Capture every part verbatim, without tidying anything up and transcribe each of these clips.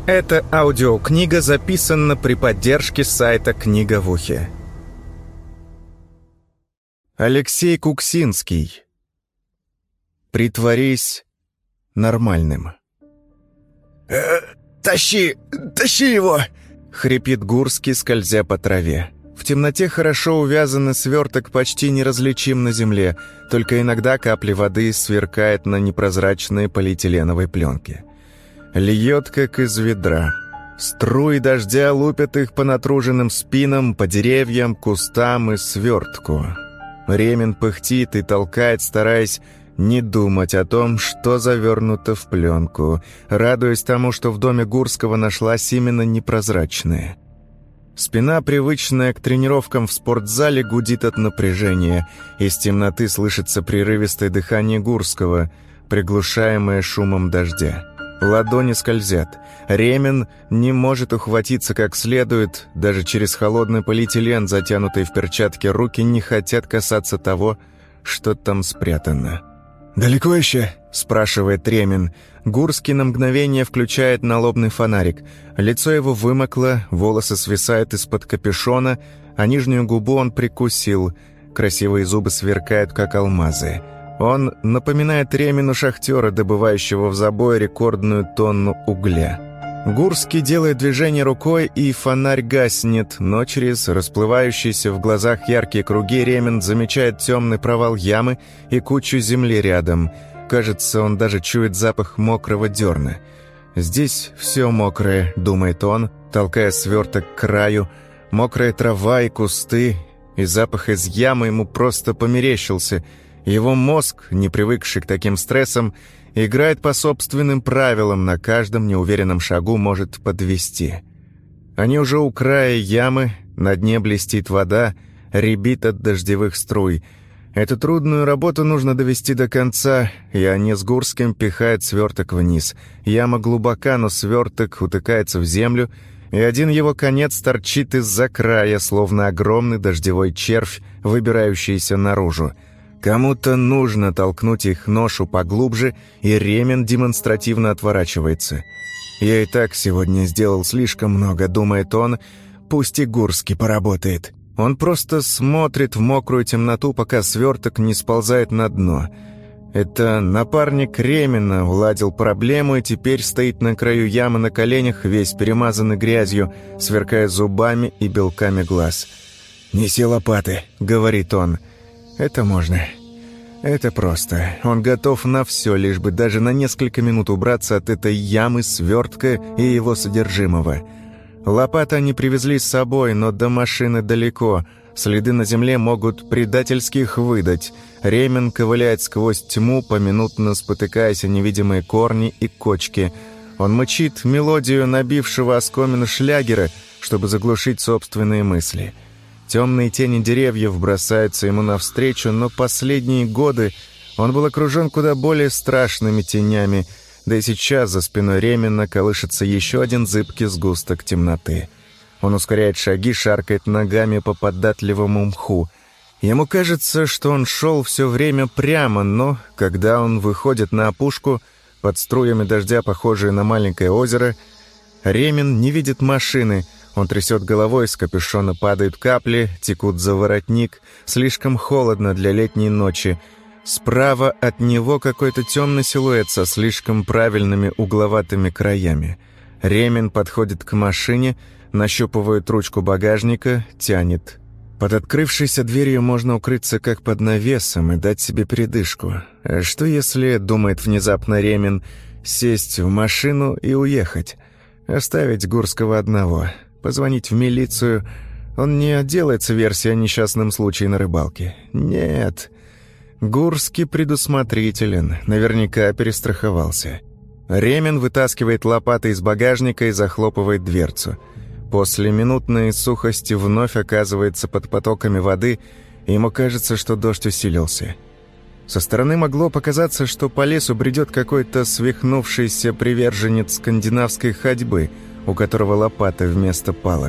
Эта аудиокнига записана при поддержке сайта «Книга в ухе». Алексей Куксинский. Притворись нормальным. Э, «Тащи! Тащи его!» — хрипит Гурский, скользя по траве. В темноте хорошо увязанный сверток почти неразличим на земле, только иногда капли воды сверкают на непрозрачной полиэтиленовой пленке. Льет, как из ведра. Струи дождя лупят их по натруженным спинам, по деревьям, кустам и свертку. Ремень пыхтит и толкает, стараясь не думать о том, что завернуто в пленку, радуясь тому, что в доме Гурского нашлась именно непрозрачная. Спина, привычная к тренировкам в спортзале, гудит от напряжения. Из темноты слышится прерывистое дыхание Гурского, приглушаемое шумом дождя. Ладони скользят. Ремень не может ухватиться как следует. Даже через холодный полиэтилен, затянутые в перчатки руки, не хотят касаться того, что там спрятано. «Далеко еще?» — спрашивает Ремень. Гурский на мгновение включает налобный фонарик. Лицо его вымокло, волосы свисают из-под капюшона, а нижнюю губу он прикусил. Красивые зубы сверкают, как алмазы. Он напоминает Ремену шахтера, добывающего в забое рекордную тонну угля. Гурский делает движение рукой, и фонарь гаснет, но через расплывающиеся в глазах яркие круги Ремень замечает темный провал ямы и кучу земли рядом. Кажется, он даже чует запах мокрого дерна. «Здесь все мокрое», — думает он, толкая сверток к краю. Мокрая трава и кусты, и запах из ямы ему просто померещился. Его мозг, не привыкший к таким стрессам, играет по собственным правилам, на каждом неуверенном шагу может подвести. Они уже у края ямы, на дне блестит вода, рябит от дождевых струй. Эту трудную работу нужно довести до конца, и они с Гурским пихают сверток вниз. Яма глубока, но сверток утыкается в землю, и один его конец торчит из-за края, словно огромный дождевой червь, выбирающийся наружу. Кому-то нужно толкнуть их ношу поглубже, и Ремень демонстративно отворачивается. «Я и так сегодня сделал слишком много», — думает он, — «пусть и Гурский поработает». Он просто смотрит в мокрую темноту, пока сверток не сползает на дно. Это напарник Ремена уладил проблему и теперь стоит на краю ямы на коленях, весь перемазанный грязью, сверкая зубами и белками глаз. «Неси лопаты», — говорит он. «Это можно. Это просто. Он готов на все, лишь бы даже на несколько минут убраться от этой ямы, свертка и его содержимого». Лопаты они привезли с собой, но до машины далеко. Следы на земле могут предательски их выдать. Ремень ковыляет сквозь тьму, поминутно спотыкаясь о невидимые корни и кочки. Он мычит мелодию набившего оскомину шлягера, чтобы заглушить собственные мысли. Темные тени деревьев бросаются ему навстречу, но последние годы он был окружен куда более страшными тенями, да и сейчас за спиной Ремена колышется еще один зыбкий сгусток темноты. Он ускоряет шаги, шаркает ногами по податливому мху. Ему кажется, что он шел все время прямо, но когда он выходит на опушку, под струями дождя, похожие на маленькое озеро, Ремень не видит машины. Он трясет головой, с капюшона падают капли, текут за воротник. Слишком холодно для летней ночи. Справа от него какой-то темный силуэт со слишком правильными угловатыми краями. Ремень подходит к машине, нащупывает ручку багажника, тянет. Под открывшейся дверью можно укрыться как под навесом и дать себе передышку. А что если, думает внезапно Ремень, сесть в машину и уехать? Оставить Гурского одного, позвонить в милицию. Он не отделается версией о несчастном случае на рыбалке. Нет, Гурский предусмотрителен, наверняка перестраховался. Ремень вытаскивает лопаты из багажника и захлопывает дверцу. После минутной сухости вновь оказывается под потоками воды, и ему кажется, что дождь усилился. Со стороны могло показаться, что по лесу бредет какой-то свихнувшийся приверженец скандинавской ходьбы, у которого лопата вместо палок.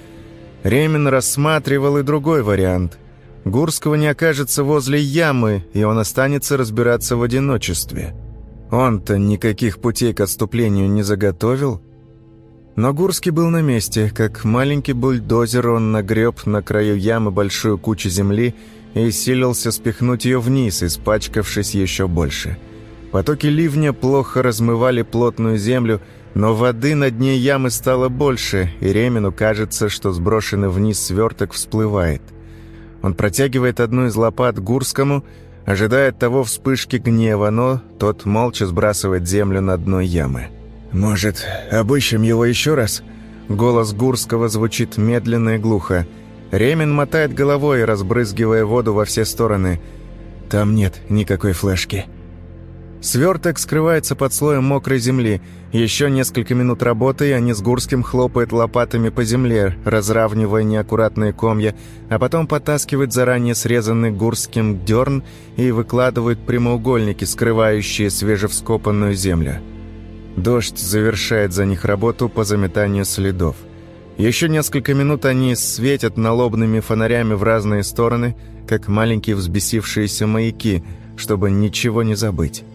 Ремень рассматривал и другой вариант. Гурского не окажется возле ямы, и он останется разбираться в одиночестве. Он-то никаких путей к отступлению не заготовил. Но Гурский был на месте. Как маленький бульдозер он нагреб на краю ямы большую кучу земли и силился спихнуть ее вниз, испачкавшись еще больше. Потоки ливня плохо размывали плотную землю, но воды на дне ямы стало больше, и Ремину кажется, что сброшенный вниз сверток всплывает. Он протягивает одну из лопат Гурскому, ожидает того вспышки гнева, но тот молча сбрасывает землю на дно ямы. «Может, обыщем его еще раз?» Голос Гурского звучит медленно и глухо. Ремин мотает головой, разбрызгивая воду во все стороны. «Там нет никакой флешки». Сверток скрывается под слоем мокрой земли. Еще несколько минут работы, и они с Гурским хлопают лопатами по земле, разравнивая неаккуратные комья, а потом потаскивают заранее срезанный Гурским дерн и выкладывают прямоугольники, скрывающие свежевскопанную землю. Дождь завершает за них работу по заметанию следов. Еще несколько минут они светят налобными фонарями в разные стороны, как маленькие взбесившиеся маяки, чтобы ничего не забыть.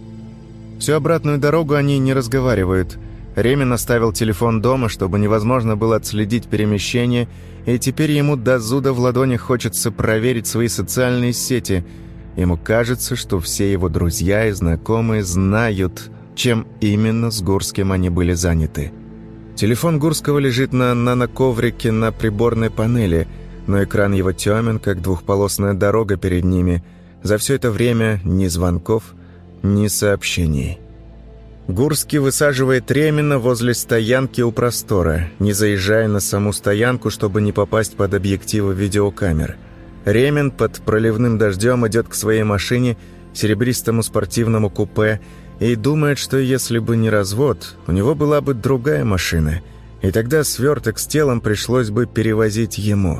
Всю обратную дорогу они не разговаривают. Ремин оставил телефон дома, чтобы невозможно было отследить перемещение, и теперь ему до зуда в ладонях хочется проверить свои социальные сети. Ему кажется, что все его друзья и знакомые знают, чем именно с Гурским они были заняты. Телефон Гурского лежит на наноковрике на приборной панели, но экран его темен, как двухполосная дорога перед ними. За все это время ни звонков, ни сообщений. Гурский высаживает Ремина возле стоянки у Простора, не заезжая на саму стоянку, чтобы не попасть под объективы видеокамер. Ремин под проливным дождем идет к своей машине, серебристому спортивному купе, и думает, что если бы не развод, у него была бы другая машина, и тогда сверток с телом пришлось бы перевозить ему.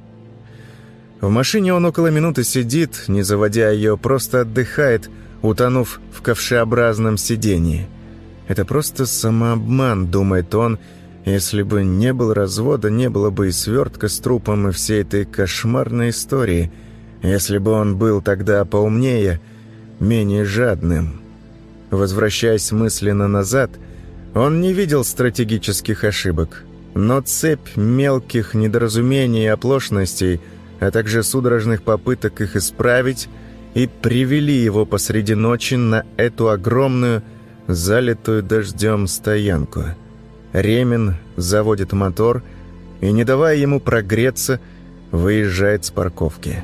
В машине он около минуты сидит, не заводя ее, просто отдыхает, утонув в ковшеобразном сидении. Это просто самообман, думает он. Если бы не было развода, не было бы и свертка с трупом, и всей этой кошмарной истории. Если бы он был тогда поумнее, менее жадным. Возвращаясь мысленно назад, он не видел стратегических ошибок, но цепь мелких недоразумений и оплошностей, а также судорожных попыток их исправить, и привели его посреди ночи на эту огромную, залитую дождем стоянку. Ремин заводит мотор и, не давая ему прогреться, выезжает с парковки.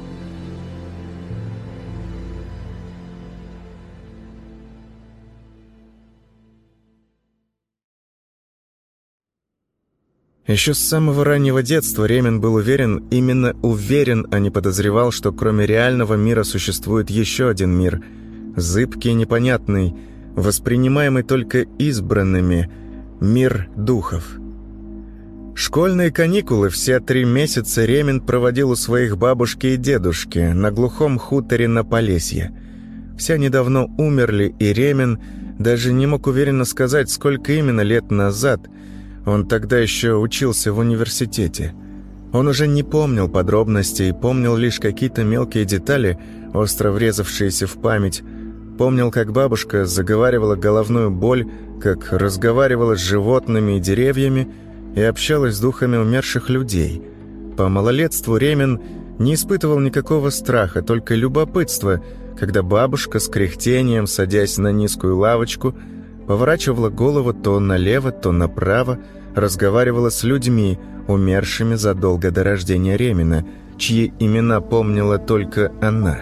Еще с самого раннего детства Ремин был уверен, именно уверен, а не подозревал, что кроме реального мира существует еще один мир, зыбкий и непонятный, воспринимаемый только избранными, мир духов. Школьные каникулы все три месяца Ремин проводил у своих бабушки и дедушки на глухом хуторе на Полесье. Все они давно умерли, и Ремин даже не мог уверенно сказать, сколько именно лет назад. Он тогда еще учился в университете. Он уже не помнил подробностей, помнил лишь какие-то мелкие детали, остро врезавшиеся в память. Помнил, как бабушка заговаривала головную боль, как разговаривала с животными и деревьями и общалась с духами умерших людей. По малолетству Ремин не испытывал никакого страха, только любопытство, когда бабушка с кряхтением, садясь на низкую лавочку, поворачивала голову то налево, то направо, разговаривала с людьми, умершими задолго до рождения Ремина, чьи имена помнила только она.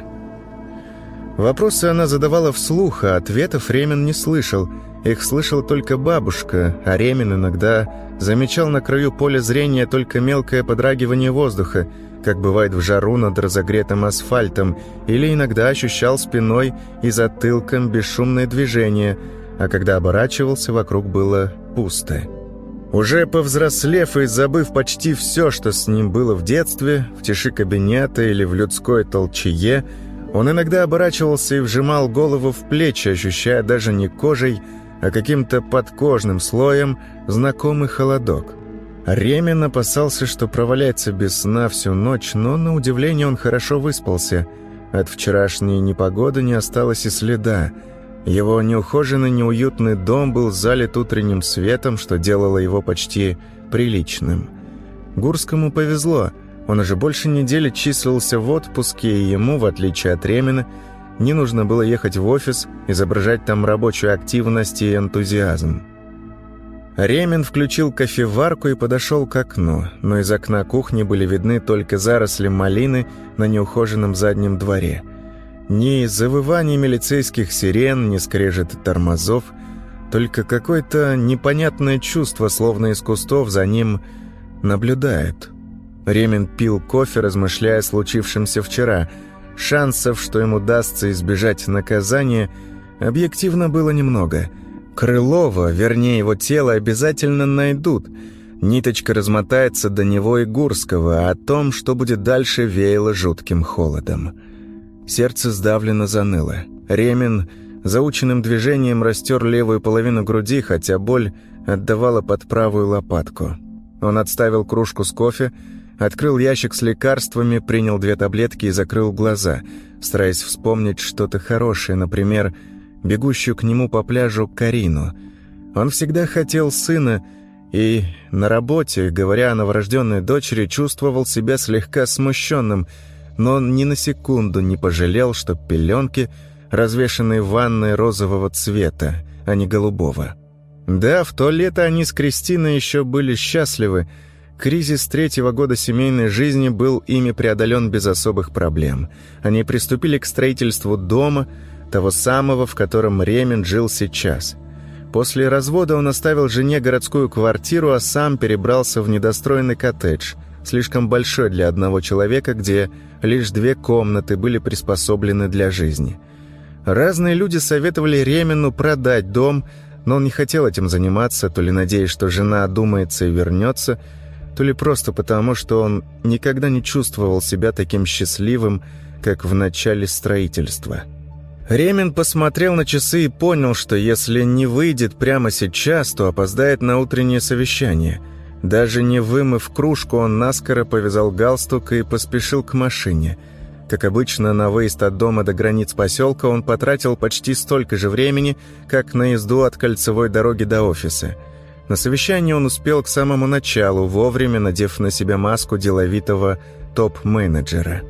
Вопросы она задавала вслух, а ответов Ремин не слышал. Их слышала только бабушка, а Ремин иногда замечал на краю поля зрения только мелкое подрагивание воздуха, как бывает в жару над разогретым асфальтом, или иногда ощущал спиной и затылком бесшумное движение, а когда оборачивался, вокруг было пусто. Уже повзрослев и забыв почти все, что с ним было в детстве, в тиши кабинета или в людской толчее, он иногда оборачивался и вжимал голову в плечи, ощущая даже не кожей, а каким-то подкожным слоем знакомый холодок. Ремин опасался, что проваляется без сна всю ночь, но, на удивление, он хорошо выспался. От вчерашней непогоды не осталось и следа. Его неухоженный, неуютный дом был залит утренним светом, что делало его почти приличным. Гурскому повезло. Он уже больше недели числился в отпуске, и ему, в отличие от Ремина, не нужно было ехать в офис, изображать там рабочую активность и энтузиазм. Ремин включил кофеварку и подошел к окну, но из окна кухни были видны только заросли малины на неухоженном заднем дворе. Ни завывания милицейских сирен, ни скрежета тормозов, только какое-то непонятное чувство, словно из кустов за ним наблюдает. Ремин пил кофе, размышляя о случившемся вчера. Шансов, что ему удастся избежать наказания, объективно было немного. Крылова, вернее его тело, обязательно найдут. Ниточка размотается до него и Гурского, а о том, что будет дальше, веяло жутким холодом. Сердце сдавленно заныло. Ремин заученным движением растер левую половину груди, хотя боль отдавала под правую лопатку. Он отставил кружку с кофе, открыл ящик с лекарствами, принял две таблетки и закрыл глаза, стараясь вспомнить что-то хорошее, например, бегущую к нему по пляжу Карину. Он всегда хотел сына и на работе, говоря о новорожденной дочери, чувствовал себя слегка смущенным, но он ни на секунду не пожалел, что пеленки, развешанные в ванной, розового цвета, а не голубого. Да, в то лето они с Кристиной еще были счастливы. Кризис третьего года семейной жизни был ими преодолен без особых проблем. Они приступили к строительству дома, того самого, в котором Ремин жил сейчас. После развода он оставил жене городскую квартиру, а сам перебрался в недостроенный коттедж, слишком большой для одного человека, где лишь две комнаты были приспособлены для жизни. Разные люди советовали Ремину продать дом, но он не хотел этим заниматься, то ли надеясь, что жена одумается и вернется, то ли просто потому, что он никогда не чувствовал себя таким счастливым, как в начале строительства. Ремин посмотрел на часы и понял, что если не выйдет прямо сейчас, то опоздает на утреннее совещание. Даже не вымыв кружку, он наскоро повязал галстук и поспешил к машине. Как обычно, на выезд от дома до границ поселка он потратил почти столько же времени, как на езду от кольцевой дороги до офиса. На совещание он успел к самому началу, вовремя надев на себя маску деловитого топ-менеджера.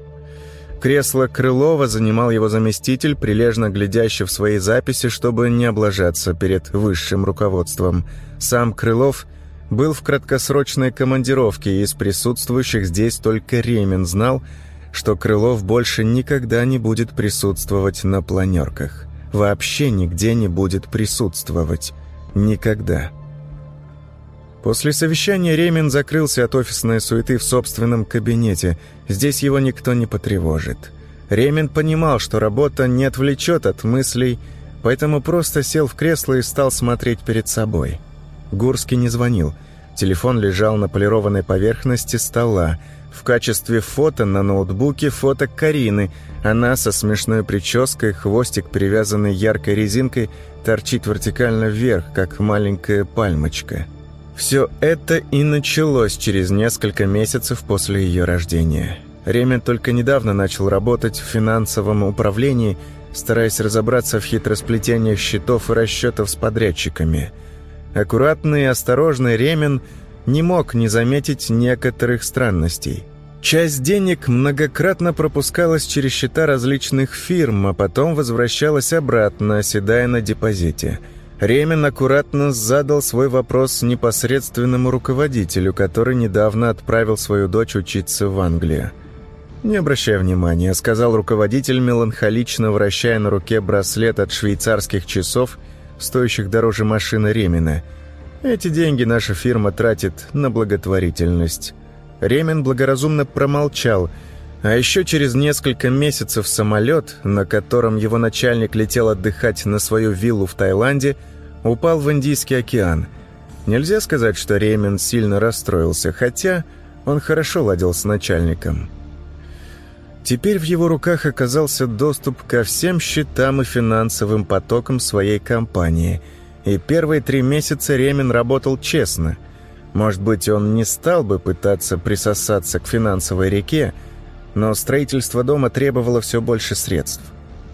Кресло Крылова занимал его заместитель, прилежно глядящий в свои записи, чтобы не облажаться перед высшим руководством. Сам Крылов был в краткосрочной командировке, и из присутствующих здесь только Ремин знал, что Крылов больше никогда не будет присутствовать на планерках. Вообще нигде не будет присутствовать. Никогда. После совещания Ремин закрылся от офисной суеты в собственном кабинете. Здесь его никто не потревожит. Ремин понимал, что работа не отвлечет от мыслей, поэтому просто сел в кресло и стал смотреть перед собой. Гурский не звонил. Телефон лежал на полированной поверхности стола. В качестве фото на ноутбуке фото Карины. Она со смешной прической, хвостик, перевязанный яркой резинкой, торчит вертикально вверх, как маленькая пальмочка. Все это и началось через несколько месяцев после ее рождения. Ремин только недавно начал работать в финансовом управлении, стараясь разобраться в хитросплетениях счетов и расчетов с подрядчиками. Аккуратный и осторожный Ремин не мог не заметить некоторых странностей. Часть денег многократно пропускалась через счета различных фирм, а потом возвращалась обратно, оседая на депозите. Ремин аккуратно задал свой вопрос непосредственному руководителю, который недавно отправил свою дочь учиться в Англию. «Не обращай внимания», — сказал руководитель, меланхолично вращая на руке браслет от швейцарских часов, стоящих дороже машины Ремина. «Эти деньги наша фирма тратит на благотворительность». Ремин благоразумно промолчал, а еще через несколько месяцев самолет, на котором его начальник летел отдыхать на свою виллу в Таиланде, упал в Индийский океан. Нельзя сказать, что Ремин сильно расстроился, хотя он хорошо ладил с начальником. Теперь в его руках оказался доступ ко всем счетам и финансовым потокам своей компании, и первые три месяца Ремин работал честно. Может быть, он не стал бы пытаться присосаться к финансовой реке, но строительство дома требовало все больше средств.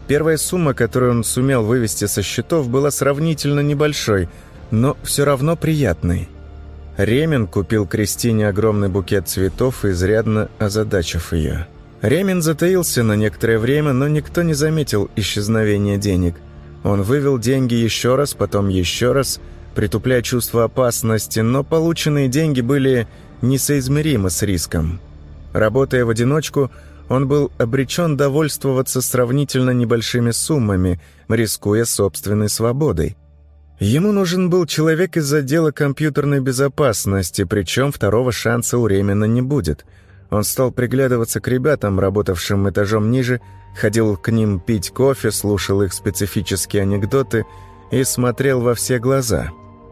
Первая сумма, которую он сумел вывести со счетов, была сравнительно небольшой, но все равно приятной. Ремин купил Кристине огромный букет цветов, изрядно озадачив ее. Ремин затаился на некоторое время, но никто не заметил исчезновения денег. Он вывел деньги еще раз, потом еще раз, притупляя чувство опасности, но полученные деньги были несоизмеримы с риском. Работая в одиночку, он был обречен довольствоваться сравнительно небольшими суммами, рискуя собственной свободой. Ему нужен был человек из отдела компьютерной безопасности, причем второго шанса у Ремина не будет. Он стал приглядываться к ребятам, работавшим этажом ниже, ходил к ним пить кофе, слушал их специфические анекдоты и смотрел во все глаза.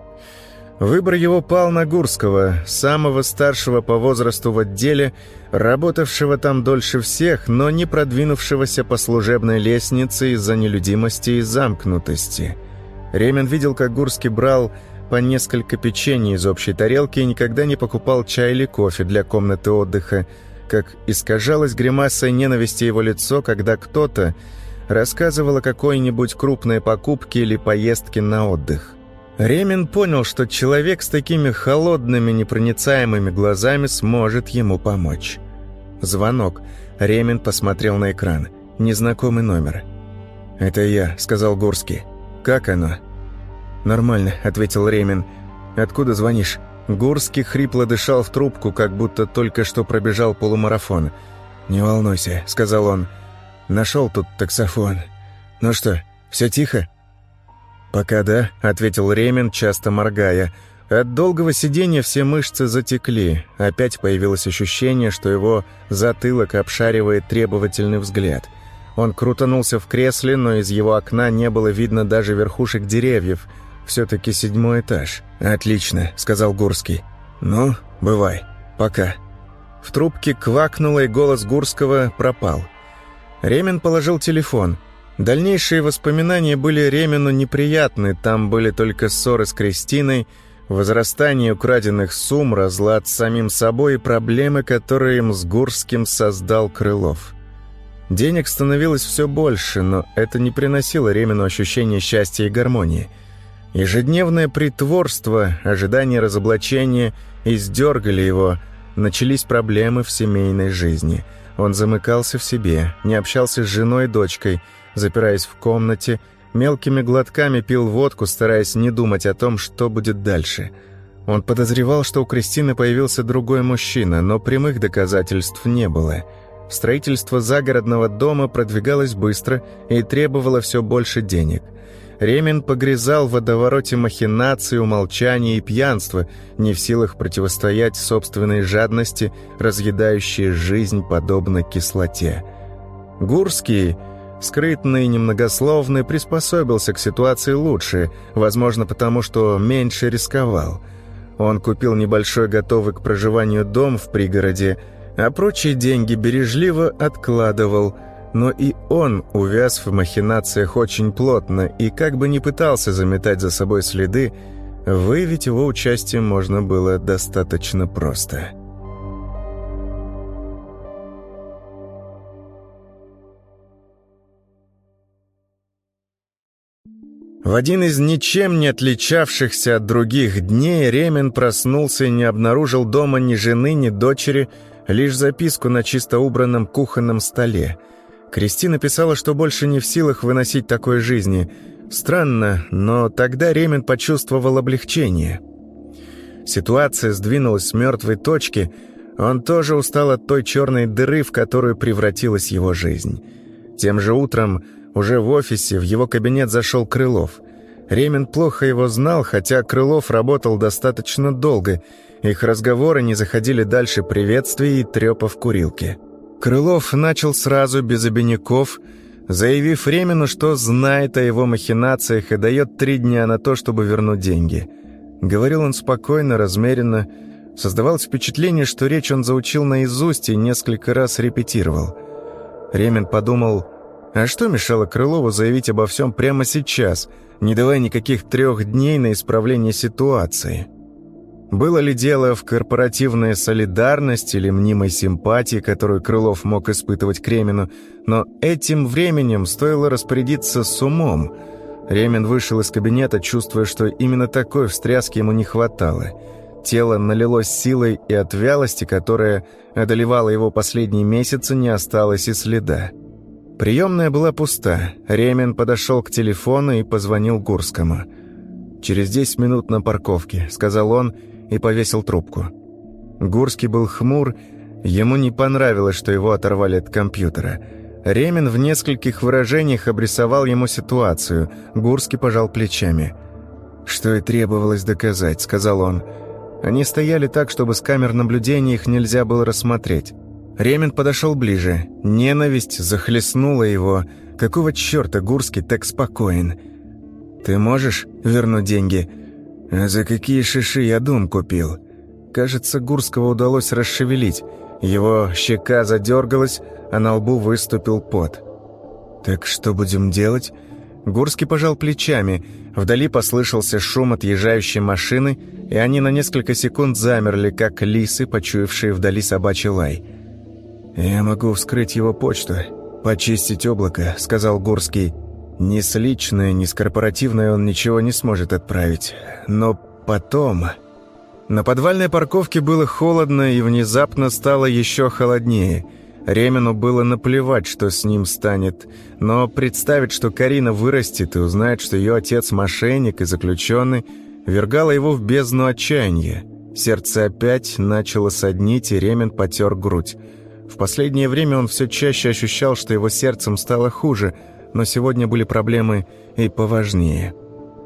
Выбор его пал на Гурского, самого старшего по возрасту в отделе, работавшего там дольше всех, но не продвинувшегося по служебной лестнице из-за нелюдимости и замкнутости. Ремин видел, как Гурский брал по несколько печений из общей тарелки и никогда не покупал чай или кофе для комнаты отдыха, как искажалось гримасой ненависти его лицо, когда кто-то рассказывал о какой-нибудь крупной покупке или поездке на отдых. Ремин понял, что человек с такими холодными, непроницаемыми глазами сможет ему помочь. Звонок. Ремин посмотрел на экран. Незнакомый номер. «Это я», — сказал Гурский. «Как оно?» «Нормально», — ответил Ремин. «Откуда звонишь?» Гурский хрипло дышал в трубку, как будто только что пробежал полумарафон. «Не волнуйся», — сказал он. «Нашел тут таксофон. Ну что, все тихо?» «Пока да», — ответил Ремин, часто моргая. От долгого сидения все мышцы затекли. Опять появилось ощущение, что его затылок обшаривает требовательный взгляд. Он крутанулся в кресле, но из его окна не было видно даже верхушек деревьев. Все-таки седьмой этаж. «Отлично», — сказал Гурский. «Ну, бывай. Пока». В трубке квакнуло, и голос Гурского пропал. Ремин положил телефон. Дальнейшие воспоминания были Ремину неприятны, там были только ссоры с Кристиной, возрастание украденных сумм, разлад с самим собой и проблемы, которые им с Гурским создал Крылов. Денег становилось все больше, но это не приносило Ремину ощущения счастья и гармонии. Ежедневное притворство, ожидание разоблачения издергали его, начались проблемы в семейной жизни. Он замыкался в себе, не общался с женой и дочкой, запираясь в комнате, мелкими глотками пил водку, стараясь не думать о том, что будет дальше. Он подозревал, что у Кристины появился другой мужчина, но прямых доказательств не было. Строительство загородного дома продвигалось быстро и требовало все больше денег. Ремин погрязал в водовороте махинаций, умолчаний и пьянства, не в силах противостоять собственной жадности, разъедающей жизнь подобно кислоте. Гурский, скрытный и немногословный, приспособился к ситуации лучше, возможно, потому что меньше рисковал. Он купил небольшой готовый к проживанию дом в пригороде, а прочие деньги бережливо откладывал, но и он увяз в махинациях очень плотно, и как бы ни пытался заметать за собой следы, выявить его участие можно было достаточно просто. В один из ничем не отличавшихся от других дней Ремин проснулся и не обнаружил дома ни жены, ни дочери, лишь записку на чисто убранном кухонном столе. Кристина писала, что больше не в силах выносить такой жизни. Странно, но тогда Ремин почувствовал облегчение. Ситуация сдвинулась с мертвой точки, он тоже устал от той черной дыры, в которую превратилась его жизнь. Тем же утром, уже в офисе, в его кабинет зашел Крылов. Ремин плохо его знал, хотя Крылов работал достаточно долго. Их разговоры не заходили дальше приветствий и трепа в курилке. Крылов начал сразу, без обиняков, заявив Ремину, что знает о его махинациях и дает три дня на то, чтобы вернуть деньги. Говорил он спокойно, размеренно. Создавалось впечатление, что речь он заучил наизусть и несколько раз репетировал. Ремин подумал, а что мешало Крылову заявить обо всем прямо сейчас, не давая никаких трех дней на исправление ситуации? Было ли дело в корпоративной солидарности или мнимой симпатии, которую Крылов мог испытывать к Ремину, но этим временем стоило распорядиться с умом. Ремин вышел из кабинета, чувствуя, что именно такой встряски ему не хватало. Тело налилось силой, и от вялости, которая одолевала его последние месяцы, не осталось и следа. Приемная была пуста. Ремин подошел к телефону и позвонил Гурскому. «Через десять минут на парковке», — сказал он и повесил трубку. Гурский был хмур, ему не понравилось, что его оторвали от компьютера. Ремин в нескольких выражениях обрисовал ему ситуацию. Гурский пожал плечами. «Что и требовалось доказать», — сказал он. Они стояли так, чтобы с камер наблюдения их нельзя было рассмотреть. Ремин подошел ближе. Ненависть захлестнула его. Какого черта Гурский так спокоен? «Ты можешь вернуть деньги?» «А за какие шиши я дом купил?» Кажется, Гурского удалось расшевелить. Его щека задергалась, а на лбу выступил пот. «Так что будем делать?» Гурский пожал плечами. Вдали послышался шум отъезжающей машины, и они на несколько секунд замерли, как лисы, почуявшие вдали собачий лай. «Я могу вскрыть его почту, почистить облако», — сказал Гурский. «Ни с личной, ни с корпоративной он ничего не сможет отправить. Но потом...» На подвальной парковке было холодно, и внезапно стало еще холоднее. Ремину было наплевать, что с ним станет, но представить, что Карина вырастет и узнает, что ее отец мошенник и заключенный, вергало его в бездну отчаяния. Сердце опять начало соднить, и Ремин потер грудь. В последнее время он все чаще ощущал, что его сердцем стало хуже, но сегодня были проблемы и поважнее.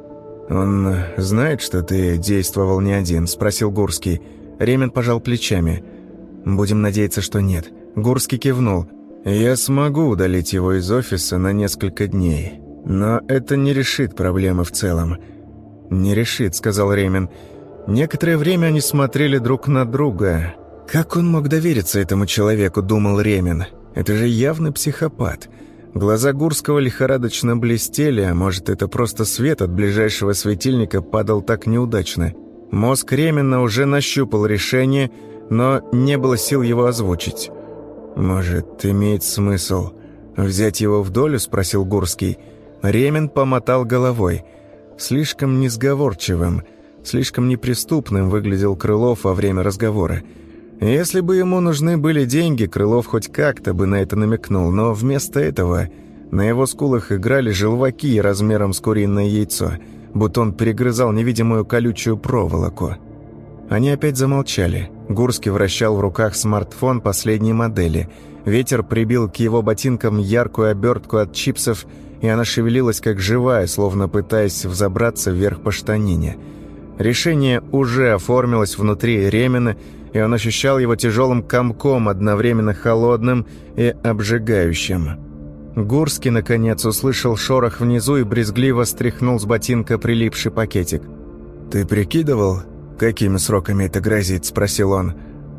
«Он знает, что ты действовал не один?» – спросил Гурский. Ремин пожал плечами. «Будем надеяться, что нет». Гурский кивнул. «Я смогу удалить его из офиса на несколько дней, но это не решит проблемы в целом». «Не решит», — сказал Ремин. Некоторое время они смотрели друг на друга. «Как он мог довериться этому человеку?» — думал Ремин. «Это же явный психопат». Глаза Гурского лихорадочно блестели, а может, это просто свет от ближайшего светильника падал так неудачно. Мозг Ремина уже нащупал решение, но не было сил его озвучить. «Может, имеет смысл взять его в долю?» — спросил Гурский. Ремин помотал головой. Слишком несговорчивым, слишком неприступным выглядел Крылов во время разговора. Если бы ему нужны были деньги, Крылов хоть как-то бы на это намекнул, но вместо этого на его скулах играли желваки размером с куриное яйцо, будто он перегрызал невидимую колючую проволоку. Они опять замолчали. Гурский вращал в руках смартфон последней модели. Ветер прибил к его ботинкам яркую обертку от чипсов, и она шевелилась как живая, словно пытаясь взобраться вверх по штанине. Решение уже оформилось внутри Ремина, и он ощущал его тяжелым комком, одновременно холодным и обжигающим. Гурский, наконец, услышал шорох внизу и брезгливо стряхнул с ботинка прилипший пакетик. «Ты прикидывал, какими сроками это грозит?» – спросил он.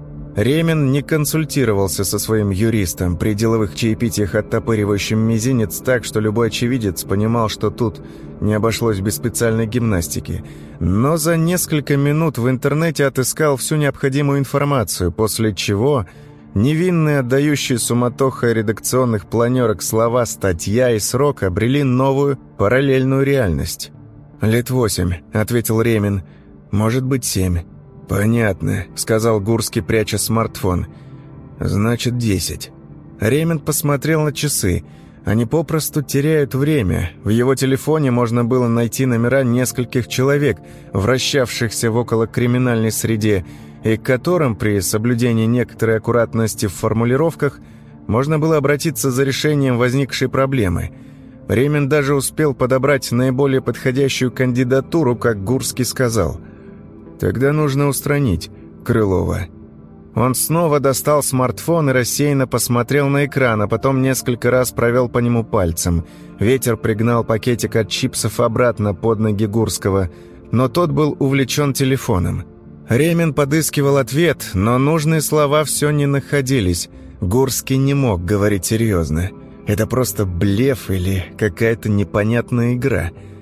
Ремин не консультировался со своим юристом, при деловых чаепитиях оттопыривающим мизинец так, что любой очевидец понимал, что тут не обошлось без специальной гимнастики. Но за несколько минут в интернете отыскал всю необходимую информацию, после чего невинные, отдающие суматохой редакционных планерок слова «статья» и «срок» обрели новую параллельную реальность. «Лет восемь», — ответил Ремин. «Может быть, семь». «Понятно», — сказал Гурский, пряча смартфон. «Значит, десять». Ремин посмотрел на часы. Они попросту теряют время. В его телефоне можно было найти номера нескольких человек, вращавшихся в околокриминальной среде, и к которым при соблюдении некоторой аккуратности в формулировках можно было обратиться за решением возникшей проблемы. Ремин даже успел подобрать наиболее подходящую кандидатуру, как Гурский сказал. «Тогда нужно устранить Крылова». Он снова достал смартфон и рассеянно посмотрел на экран, а потом несколько раз провел по нему пальцем. Ветер пригнал пакетик от чипсов обратно под ноги Гурского, но тот был увлечен телефоном. Ремин подыскивал ответ, но нужные слова все не находились. Гурский не мог говорить серьезно. Это просто блеф или какая-то непонятная игра.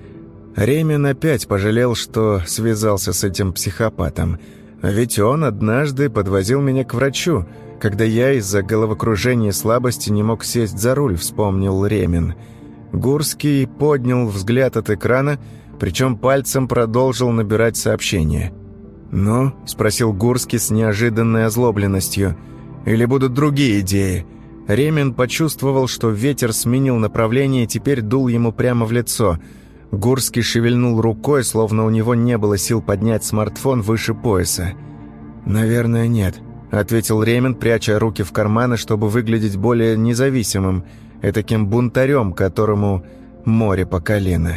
Ремин опять пожалел, что связался с этим психопатом. Ведь он однажды подвозил меня к врачу, когда я из-за головокружения и слабости не мог сесть за руль, вспомнил Ремин. Гурский поднял взгляд от экрана, причем пальцем продолжил набирать сообщение. «Ну?» – спросил Гурский с неожиданной озлобленностью. «Или будут другие идеи?» Ремин почувствовал, что ветер сменил направление и теперь дул ему прямо в лицо. Гурский шевельнул рукой, словно у него не было сил поднять смартфон выше пояса. «Наверное, нет», — ответил Ремин, пряча руки в карманы, чтобы выглядеть более независимым, этаким бунтарем, которому море по колено.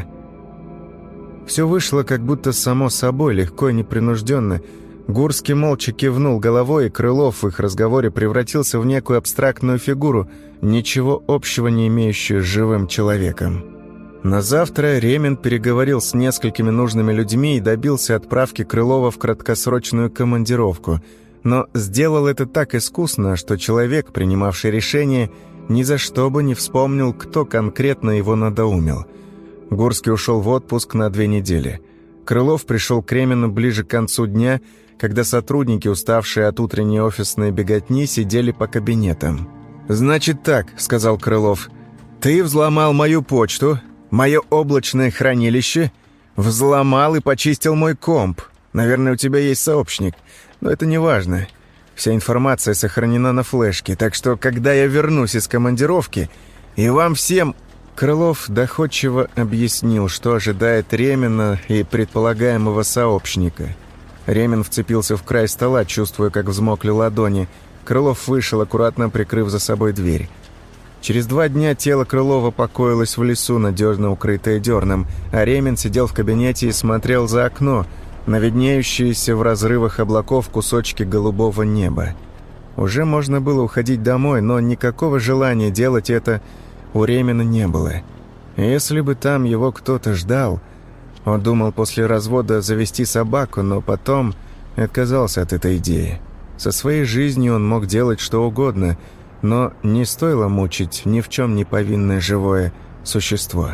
Все вышло как будто само собой, легко и непринужденно. Гурский молча кивнул головой, и Крылов в их разговоре превратился в некую абстрактную фигуру, ничего общего не имеющую с живым человеком. На завтра Ремин переговорил с несколькими нужными людьми и добился отправки Крылова в краткосрочную командировку, но сделал это так искусно, что человек, принимавший решение, ни за что бы не вспомнил, кто конкретно его надоумил. Гурский ушел в отпуск на две недели. Крылов пришел к Ремину ближе к концу дня, когда сотрудники, уставшие от утренней офисной беготни, сидели по кабинетам. «Значит так», — сказал Крылов, — «ты взломал мою почту, мое облачное хранилище, взломал и почистил мой комп. Наверное, у тебя есть сообщник, но это не важно. Вся информация сохранена на флешке, так что, когда я вернусь из командировки, и вам всем...» Крылов доходчиво объяснил, что ожидает Ремина и предполагаемого сообщника. Ремин вцепился в край стола, чувствуя, как взмокли ладони. Крылов вышел, аккуратно прикрыв за собой дверь. Через два дня тело Крылова покоилось в лесу, надежно укрытое дерном, а Ремин сидел в кабинете и смотрел за окно, на виднеющиеся в разрывах облаков кусочки голубого неба. Уже можно было уходить домой, но никакого желания делать это у Ремина не было. Если бы там его кто-то ждал... Он думал после развода завести собаку, но потом отказался от этой идеи. Со своей жизнью он мог делать что угодно, но не стоило мучить ни в чем не повинное живое существо.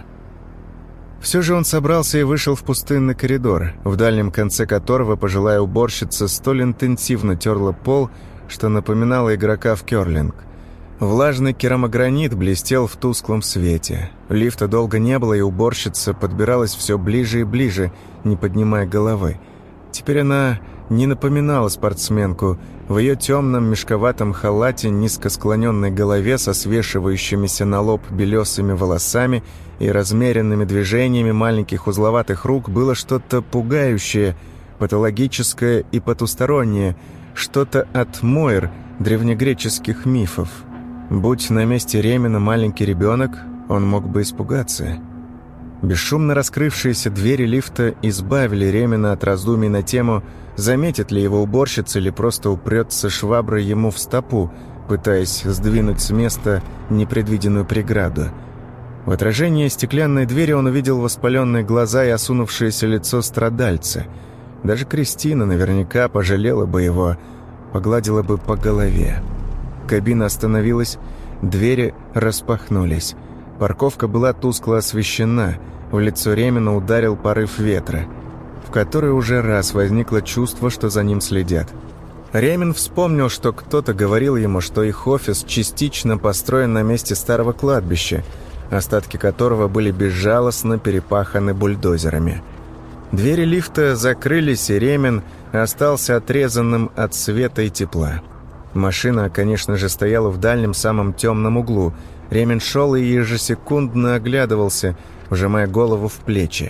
Все же он собрался и вышел в пустынный коридор, в дальнем конце которого пожилая уборщица столь интенсивно терла пол, что напоминала игрока в керлинг. Влажный керамогранит блестел в тусклом свете. Лифта долго не было, и уборщица подбиралась все ближе и ближе, не поднимая головы. Теперь она не напоминала спортсменку. В ее темном мешковатом халате, низко склоненной голове со свешивающимися на лоб белесыми волосами и размеренными движениями маленьких узловатых рук было что-то пугающее, патологическое и потустороннее, что-то от Моир, древнегреческих мифов. Будь на месте Ремина маленький ребенок, он мог бы испугаться. Бесшумно раскрывшиеся двери лифта избавили Ремина от раздумий на тему, заметит ли его уборщица или просто упрется шваброй ему в стопу, пытаясь сдвинуть с места непредвиденную преграду. В отражении стеклянной двери он увидел воспаленные глаза и осунувшееся лицо страдальца. Даже Кристина наверняка пожалела бы его, погладила бы по голове. Кабина остановилась, двери распахнулись. Парковка была тускло освещена, в лицо Ремина ударил порыв ветра, в который уже раз возникло чувство, что за ним следят. Ремин вспомнил, что кто-то говорил ему, что их офис частично построен на месте старого кладбища, остатки которого были безжалостно перепаханы бульдозерами. Двери лифта закрылись, и Ремин остался отрезанным от света и тепла. Машина, конечно же, стояла в дальнем самом темном углу. Ремин шел и ежесекундно оглядывался, вжимая голову в плечи.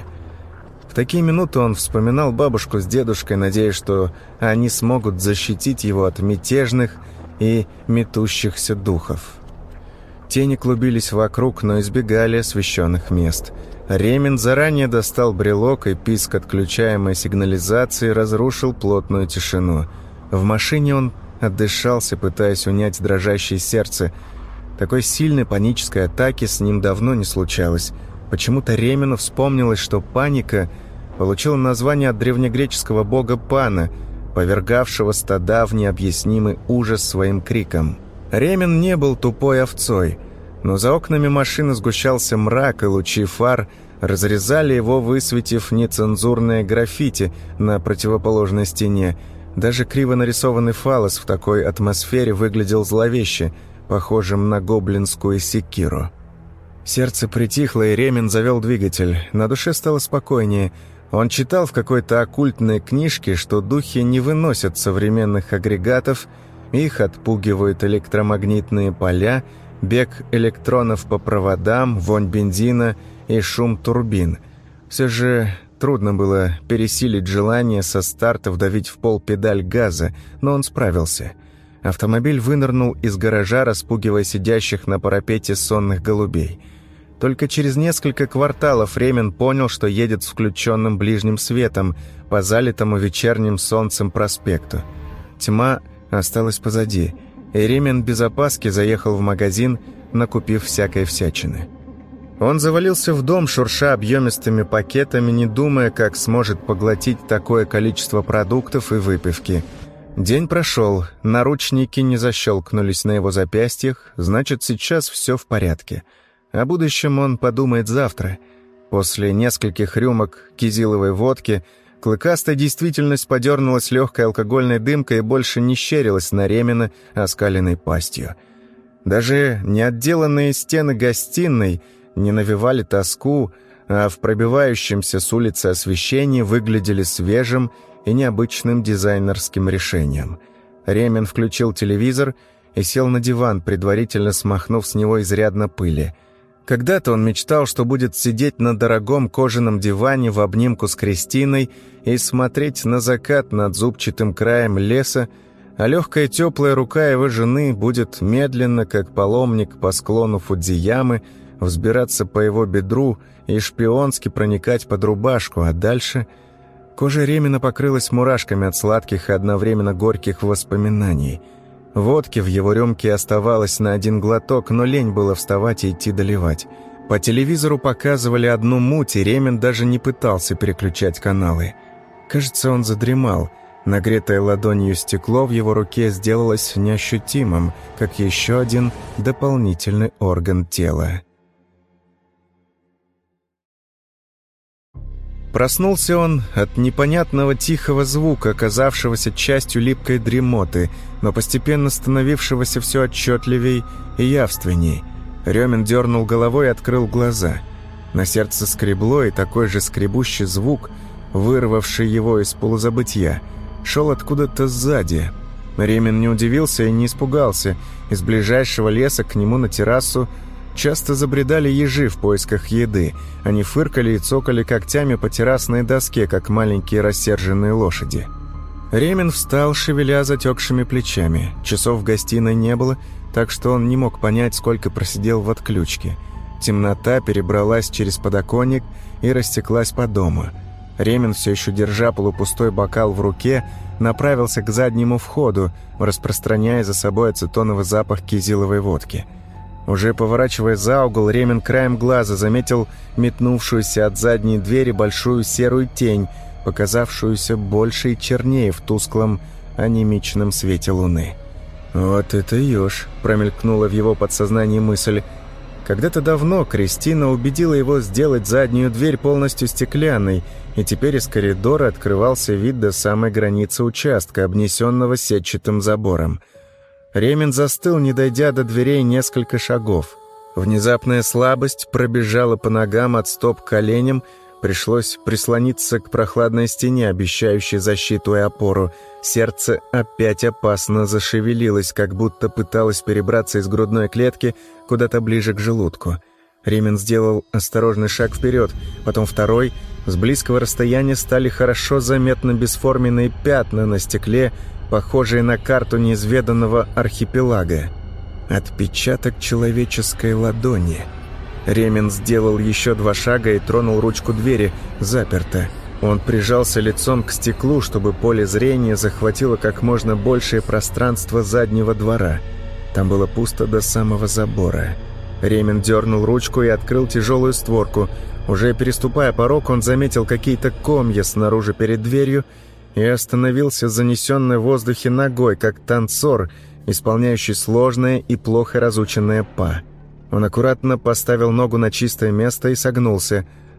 В такие минуты он вспоминал бабушку с дедушкой, надеясь, что они смогут защитить его от мятежных и метущихся духов. Тени клубились вокруг, но избегали освещенных мест. Ремин заранее достал брелок, и писк отключаемой сигнализации разрушил плотную тишину. В машине он отдышался, пытаясь унять дрожащее сердце. Такой сильной панической атаки с ним давно не случалось. Почему-то Ремину вспомнилось, что паника получила название от древнегреческого бога Пана, повергавшего стада в необъяснимый ужас своим криком. Ремин не был тупой овцой, но за окнами машины сгущался мрак, и лучи фар разрезали его, высветив нецензурное граффити на противоположной стене. Даже криво нарисованный фаллос в такой атмосфере выглядел зловеще, похожим на гоблинскую секиру. Сердце притихло, и Ремин завел двигатель. На душе стало спокойнее. Он читал в какой-то оккультной книжке, что духи не выносят современных агрегатов, их отпугивают электромагнитные поля, бег электронов по проводам, вонь бензина и шум турбин. Все же трудно было пересилить желание со старта вдавить в пол педаль газа, но он справился. Автомобиль вынырнул из гаража, распугивая сидящих на парапете сонных голубей. Только через несколько кварталов Ремин понял, что едет с включенным ближним светом по залитому вечерним солнцем проспекту. Тьма осталась позади, и Ремин без опаски заехал в магазин, накупив всякой всячины. Он завалился в дом, шурша объемистыми пакетами, не думая, как сможет поглотить такое количество продуктов и выпивки. День прошел, наручники не защелкнулись на его запястьях, значит, сейчас все в порядке. О будущем он подумает завтра. После нескольких рюмок кизиловой водки клыкастая действительность подернулась легкой алкогольной дымкой и больше не щерилась на Ремина оскаленной пастью. Даже неотделанные стены гостиной не навевали тоску, а в пробивающемся с улицы освещении выглядели свежим и необычным дизайнерским решением. Ремин включил телевизор и сел на диван, предварительно смахнув с него изрядно пыли. Когда-то он мечтал, что будет сидеть на дорогом кожаном диване в обнимку с Кристиной и смотреть на закат над зубчатым краем леса, а легкая теплая рука его жены будет медленно, как паломник по склону Фудзиямы, взбираться по его бедру и шпионски проникать под рубашку, а дальше кожа Ремина покрылась мурашками от сладких и одновременно горьких воспоминаний. Водки в его рюмке оставалось на один глоток, но лень было вставать и идти доливать. По телевизору показывали одну муть, и Ремин даже не пытался переключать каналы. Кажется, он задремал. Нагретое ладонью стекло в его руке сделалось неощутимым, как еще один дополнительный орган тела. Проснулся он от непонятного тихого звука, оказавшегося частью липкой дремоты, но постепенно становившегося все отчетливей и явственней. Ремин дернул головой и открыл глаза. На сердце скребло, и такой же скребущий звук, вырвавший его из полузабытья, шел откуда-то сзади. Ремин не удивился и не испугался. Из ближайшего леса к нему на террасу часто забредали ежи в поисках еды. Они фыркали и цокали когтями по террасной доске, как маленькие рассерженные лошади. Ремин встал, шевеля затекшими плечами. Часов в гостиной не было, так что он не мог понять, сколько просидел в отключке. Темнота перебралась через подоконник и растеклась по дому. Ремин, все еще держа полупустой бокал в руке, направился к заднему входу, распространяя за собой ацетоновый запах кизиловой водки. Уже поворачивая за угол, Ремин краем глаза заметил метнувшуюся от задней двери большую серую тень, показавшуюся больше и чернее в тусклом анемичном свете луны. «Вот это ешь!» – промелькнула в его подсознании мысль. Когда-то давно Кристина убедила его сделать заднюю дверь полностью стеклянной, и теперь из коридора открывался вид до самой границы участка, обнесенного сетчатым забором. Ремин застыл, не дойдя до дверей несколько шагов. Внезапная слабость пробежала по ногам от стоп к коленям, пришлось прислониться к прохладной стене, обещающей защиту и опору. Сердце опять опасно зашевелилось, как будто пыталось перебраться из грудной клетки куда-то ближе к желудку. Ремин сделал осторожный шаг вперед, потом второй. С близкого расстояния стали хорошо заметны бесформенные пятна на стекле, похожие на карту неизведанного архипелага. Отпечаток человеческой ладони. Ремин сделал еще два шага и тронул ручку двери. Заперто. Он прижался лицом к стеклу, чтобы поле зрения захватило как можно большее пространство заднего двора. Там было пусто до самого забора. Ремин дернул ручку и открыл тяжелую створку. Уже переступая порог, он заметил какие-то комья снаружи перед дверью и остановился занесенной в воздухе ногой, как танцор, исполняющий сложное и плохо разученное па. Он аккуратно поставил ногу на чистое место и согнулся.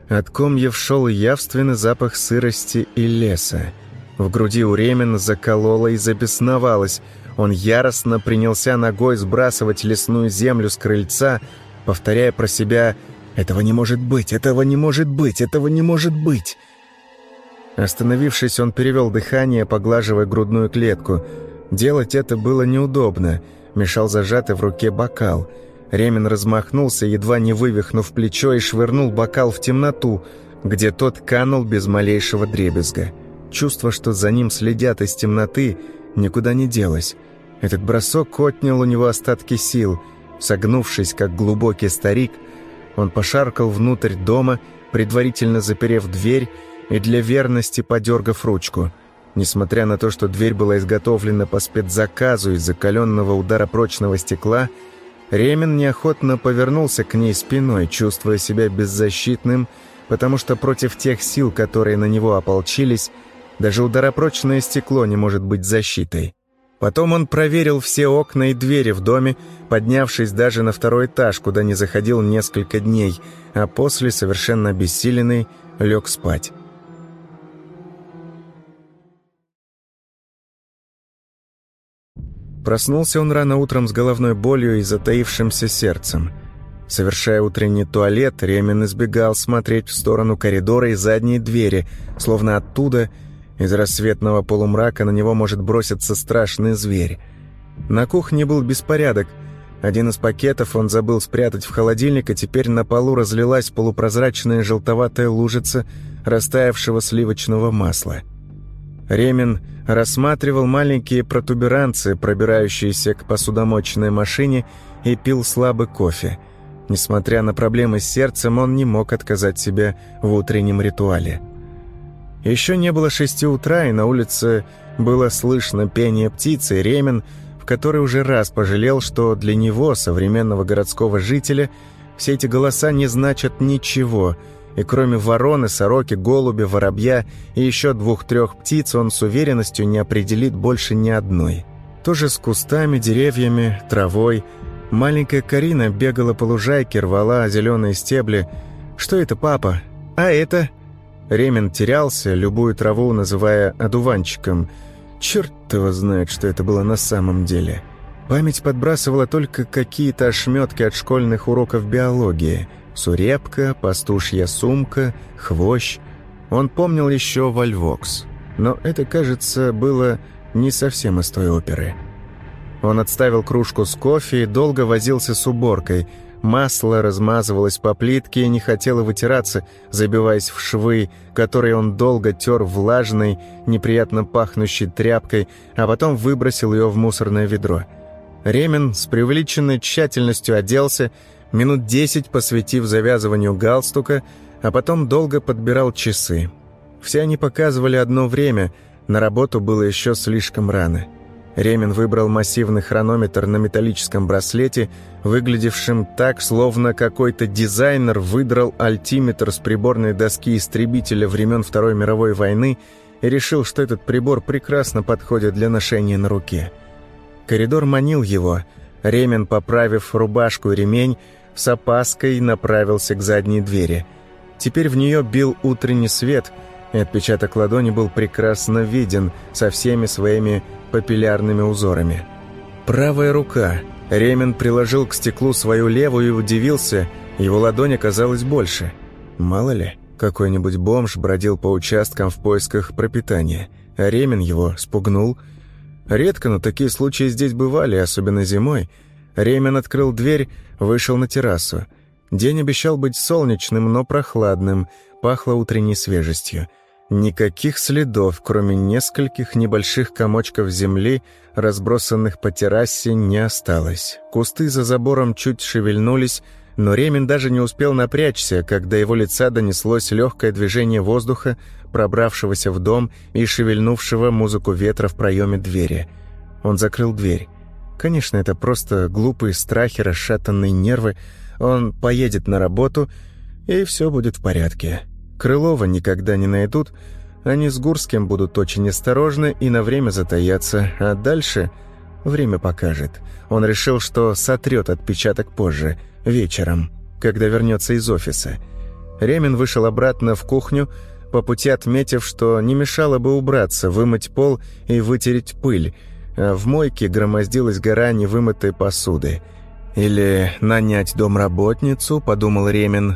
От комьев шел явственный запах сырости и леса. В груди у Ремена закололо и забесновалось. Он яростно принялся ногой сбрасывать лесную землю с крыльца, повторяя про себя: «Этого не может быть! Этого не может быть! Этого не может быть!» Остановившись, он перевел дыхание, поглаживая грудную клетку. Делать это было неудобно. Мешал зажатый в руке бокал. Ремен размахнулся, едва не вывихнув плечо, и швырнул бокал в темноту, где тот канул без малейшего дребезга. Чувство, что за ним следят из темноты, никуда не делось. Этот бросок отнял у него остатки сил. Согнувшись, как глубокий старик, он пошаркал внутрь дома, предварительно заперев дверь и для верности подергав ручку. Несмотря на то, что дверь была изготовлена по спецзаказу из закаленного ударопрочного стекла, Ремен неохотно повернулся к ней спиной, чувствуя себя беззащитным, потому что против тех сил, которые на него ополчились, даже ударопрочное стекло не может быть защитой. Потом он проверил все окна и двери в доме, поднявшись даже на второй этаж, куда не заходил несколько дней, а после, совершенно обессиленный, лег спать. Проснулся он рано утром с головной болью и затаившимся сердцем. Совершая утренний туалет, Ремен избегал смотреть в сторону коридора и задней двери, словно оттуда, из рассветного полумрака, на него может броситься страшный зверь. На кухне был беспорядок. Один из пакетов он забыл спрятать в холодильник, и теперь на полу разлилась полупрозрачная желтоватая лужица растаявшего сливочного масла. Ремен рассматривал маленькие протуберанцы, пробирающиеся к посудомоечной машине, и пил слабый кофе. Несмотря на проблемы с сердцем, он не мог отказать себе в утреннем ритуале. Еще не было шести утра, и на улице было слышно пение птицы, и Ремен в который уже раз пожалел, что для него, современного городского жителя, все эти голоса не значат ничего, и кроме вороны, сороки, голубя, воробья и еще двух-трех птиц он с уверенностью не определит больше ни одной. Тоже с кустами, деревьями, травой. Маленькая Карина бегала по лужайке, рвала зеленые стебли. «Что это, папа? А это?» Ремен терялся, любую траву называя одуванчиком. Черт его знает, что это было на самом деле. Память подбрасывала только какие-то ошметки от школьных уроков биологии. Сурепка, пастушья сумка, хвощ. Он помнил еще Вольвокс. Но это, кажется, было не совсем из той оперы. Он отставил кружку с кофе и долго возился с уборкой. Масло размазывалось по плитке и не хотело вытираться, забиваясь в швы, которые он долго тер влажной, неприятно пахнущей тряпкой, а потом выбросил ее в мусорное ведро. Ремен с преувеличенной тщательностью оделся, минут десять посвятив завязыванию галстука, а потом долго подбирал часы. Все они показывали одно время, на работу было еще слишком рано. Ремен выбрал массивный хронометр на металлическом браслете, выглядевшем так, словно какой-то дизайнер выдрал альтиметр с приборной доски истребителя времен Второй мировой войны и решил, что этот прибор прекрасно подходит для ношения на руке. Коридор манил его. Ремен, поправив рубашку и ремень, с опаской направился к задней двери. Теперь в нее бил утренний свет, и отпечаток ладони был прекрасно виден со всеми своими папиллярными узорами. Правая рука. Ремен приложил к стеклу свою левую и удивился, его ладонь оказалась больше. Мало ли, какой-нибудь бомж бродил по участкам в поисках пропитания, а Ремен его спугнул. Редко, но такие случаи здесь бывали, особенно зимой. Ремен открыл дверь, вышел на террасу. День обещал быть солнечным, но прохладным, пахло утренней свежестью. Никаких следов, кроме нескольких небольших комочков земли, разбросанных по террасе, не осталось. Кусты за забором чуть шевельнулись, но Ремен даже не успел напрячься, когда его лица донеслось легкое движение воздуха, пробравшегося в дом и шевельнувшего музыку ветра в проеме двери. Он закрыл дверь. Конечно, это просто глупые страхи, расшатанные нервы. Он поедет на работу, и все будет в порядке. Крылова никогда не найдут, они с Гурским будут очень осторожны и на время затаятся, а дальше время покажет. Он решил, что сотрет отпечаток позже, вечером, когда вернется из офиса. Ремин вышел обратно в кухню, по пути отметив, что не мешало бы убраться, вымыть пол и вытереть пыль, а в мойке громоздилась гора невымытой посуды. «Или нанять домработницу», — подумал Ремин.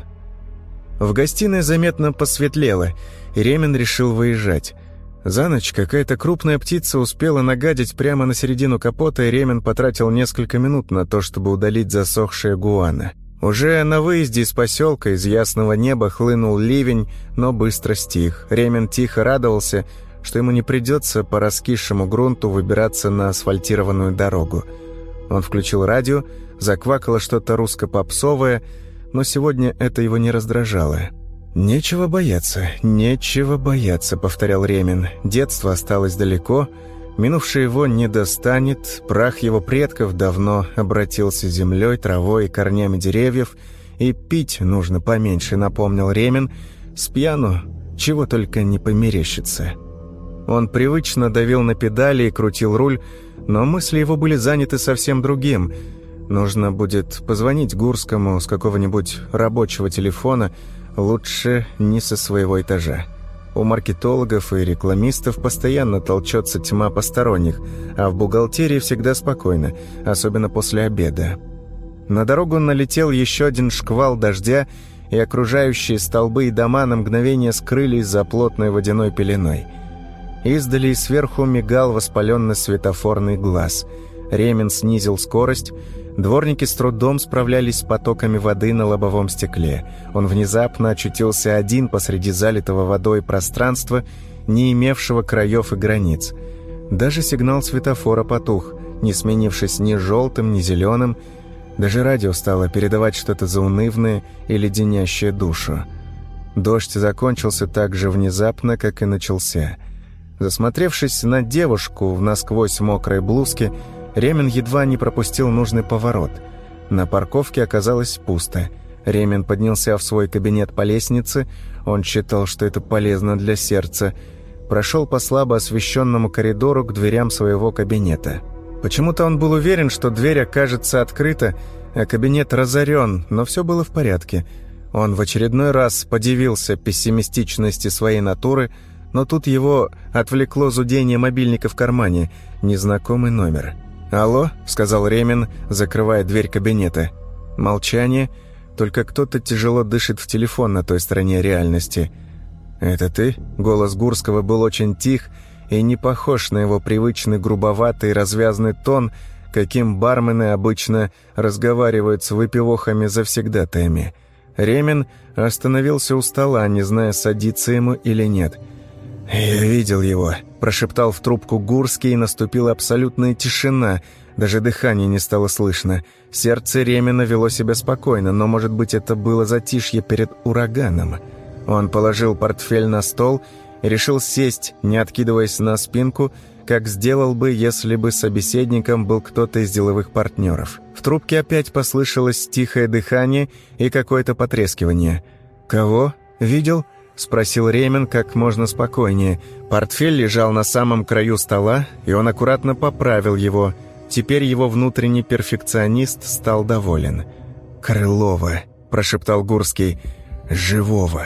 В гостиной заметно посветлело, и Ремин решил выезжать. За ночь какая-то крупная птица успела нагадить прямо на середину капота, и Ремин потратил несколько минут на то, чтобы удалить засохшее гуано. Уже на выезде из поселка из ясного неба хлынул ливень, но быстро стих. Ремин тихо радовался, что ему не придется по раскисшему грунту выбираться на асфальтированную дорогу. Он включил радио, заквакало что-то русско-попсовое, но сегодня это его не раздражало. «Нечего бояться, нечего бояться», — повторял Ремин. «Детство осталось далеко, минувшее его не достанет, прах его предков давно обратился землей, травой и корнями деревьев, и пить нужно поменьше», — напомнил Ремин. «С пьяну чего только не померещится». Он привычно давил на педали и крутил руль, но мысли его были заняты совсем другим. Нужно будет позвонить Гурскому с какого-нибудь рабочего телефона, лучше не со своего этажа. У маркетологов и рекламистов постоянно толчется тьма посторонних, а в бухгалтерии всегда спокойно, особенно после обеда. На дорогу налетел еще один шквал дождя, и окружающие столбы и дома на мгновение скрылись за плотной водяной пеленой. Издали и сверху мигал воспаленный светофорный глаз. Ремин снизил скорость. Дворники с трудом справлялись с потоками воды на лобовом стекле. Он внезапно очутился один посреди залитого водой пространства, не имевшего краев и границ. Даже сигнал светофора потух, не сменившись ни желтым, ни зеленым. Даже радио стало передавать что-то заунывное и леденящее душу. Дождь закончился так же внезапно, как и начался. Засмотревшись на девушку в насквозь мокрой блузке, Ремин едва не пропустил нужный поворот. На парковке оказалось пусто. Ремин поднялся в свой кабинет по лестнице. Он считал, что это полезно для сердца. Прошел по слабо освещенному коридору к дверям своего кабинета. Почему-то он был уверен, что дверь окажется открыта, а кабинет разорен, но все было в порядке. Он в очередной раз подивился пессимистичности своей натуры, но тут его отвлекло зудение мобильника в кармане, незнакомый номер. «Алло», — сказал Ремин, закрывая дверь кабинета. Молчание, только кто-то тяжело дышит в телефон на той стороне реальности. «Это ты?» — голос Гурского был очень тих и не похож на его привычный грубоватый развязный тон, каким бармены обычно разговаривают с выпивохами завсегдатаями. Ремин остановился у стола, не зная, садиться ему или нет. «Я видел его», — прошептал в трубку Гурский, и наступила абсолютная тишина. Даже дыхание не стало слышно. Сердце Ремина вело себя спокойно, но, может быть, это было затишье перед ураганом. Он положил портфель на стол и решил сесть, не откидываясь на спинку, как сделал бы, если бы собеседником был кто-то из деловых партнеров. В трубке опять послышалось тихое дыхание и какое-то потрескивание. «Кого? Видел?» — спросил Ремин как можно спокойнее. Портфель лежал на самом краю стола, и он аккуратно поправил его. Теперь его внутренний перфекционист стал доволен. «Крылова», — прошептал Гурский, — «живого».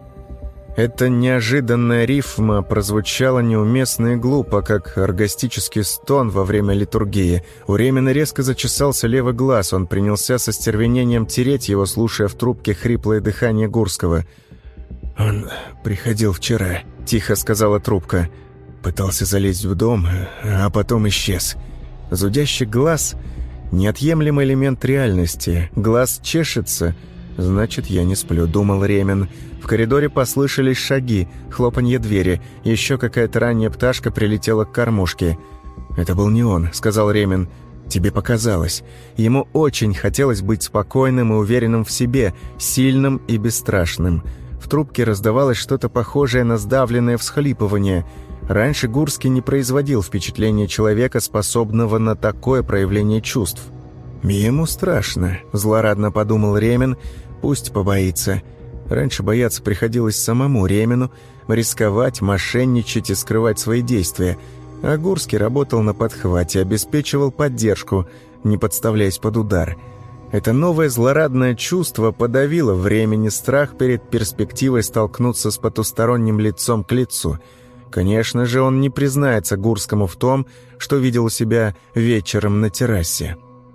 Эта неожиданная рифма прозвучала неуместно и глупо, как оргастический стон во время литургии. У Ремина резко зачесался левый глаз, он принялся со стервенением тереть его, слушая в трубке хриплое дыхание Гурского. «Он приходил вчера», — тихо сказала трубка. «Пытался залезть в дом, а потом исчез». Зудящий глаз — неотъемлемый элемент реальности. Глаз чешется, значит, я не сплю, думал Ремин. В коридоре послышались шаги, хлопанье двери. Еще какая-то ранняя пташка прилетела к кормушке. «Это был не он», — сказал Ремин. «Тебе показалось». Ему очень хотелось быть спокойным и уверенным в себе, сильным и бесстрашным. В трубке раздавалось что-то похожее на сдавленное всхлипывание. Раньше Гурский не производил впечатления человека, способного на такое проявление чувств. «Ему страшно», — злорадно подумал Ремин, — «пусть побоится». Раньше бояться приходилось самому Ремину, рисковать, мошенничать и скрывать свои действия. А Гурский работал на подхвате, обеспечивал поддержку, не подставляясь под удар. Это новое злорадное чувство подавило времени страх перед перспективой столкнуться с потусторонним лицом к лицу. Конечно же, он не признается Гурскому в том, что видел себя вечером на террасе.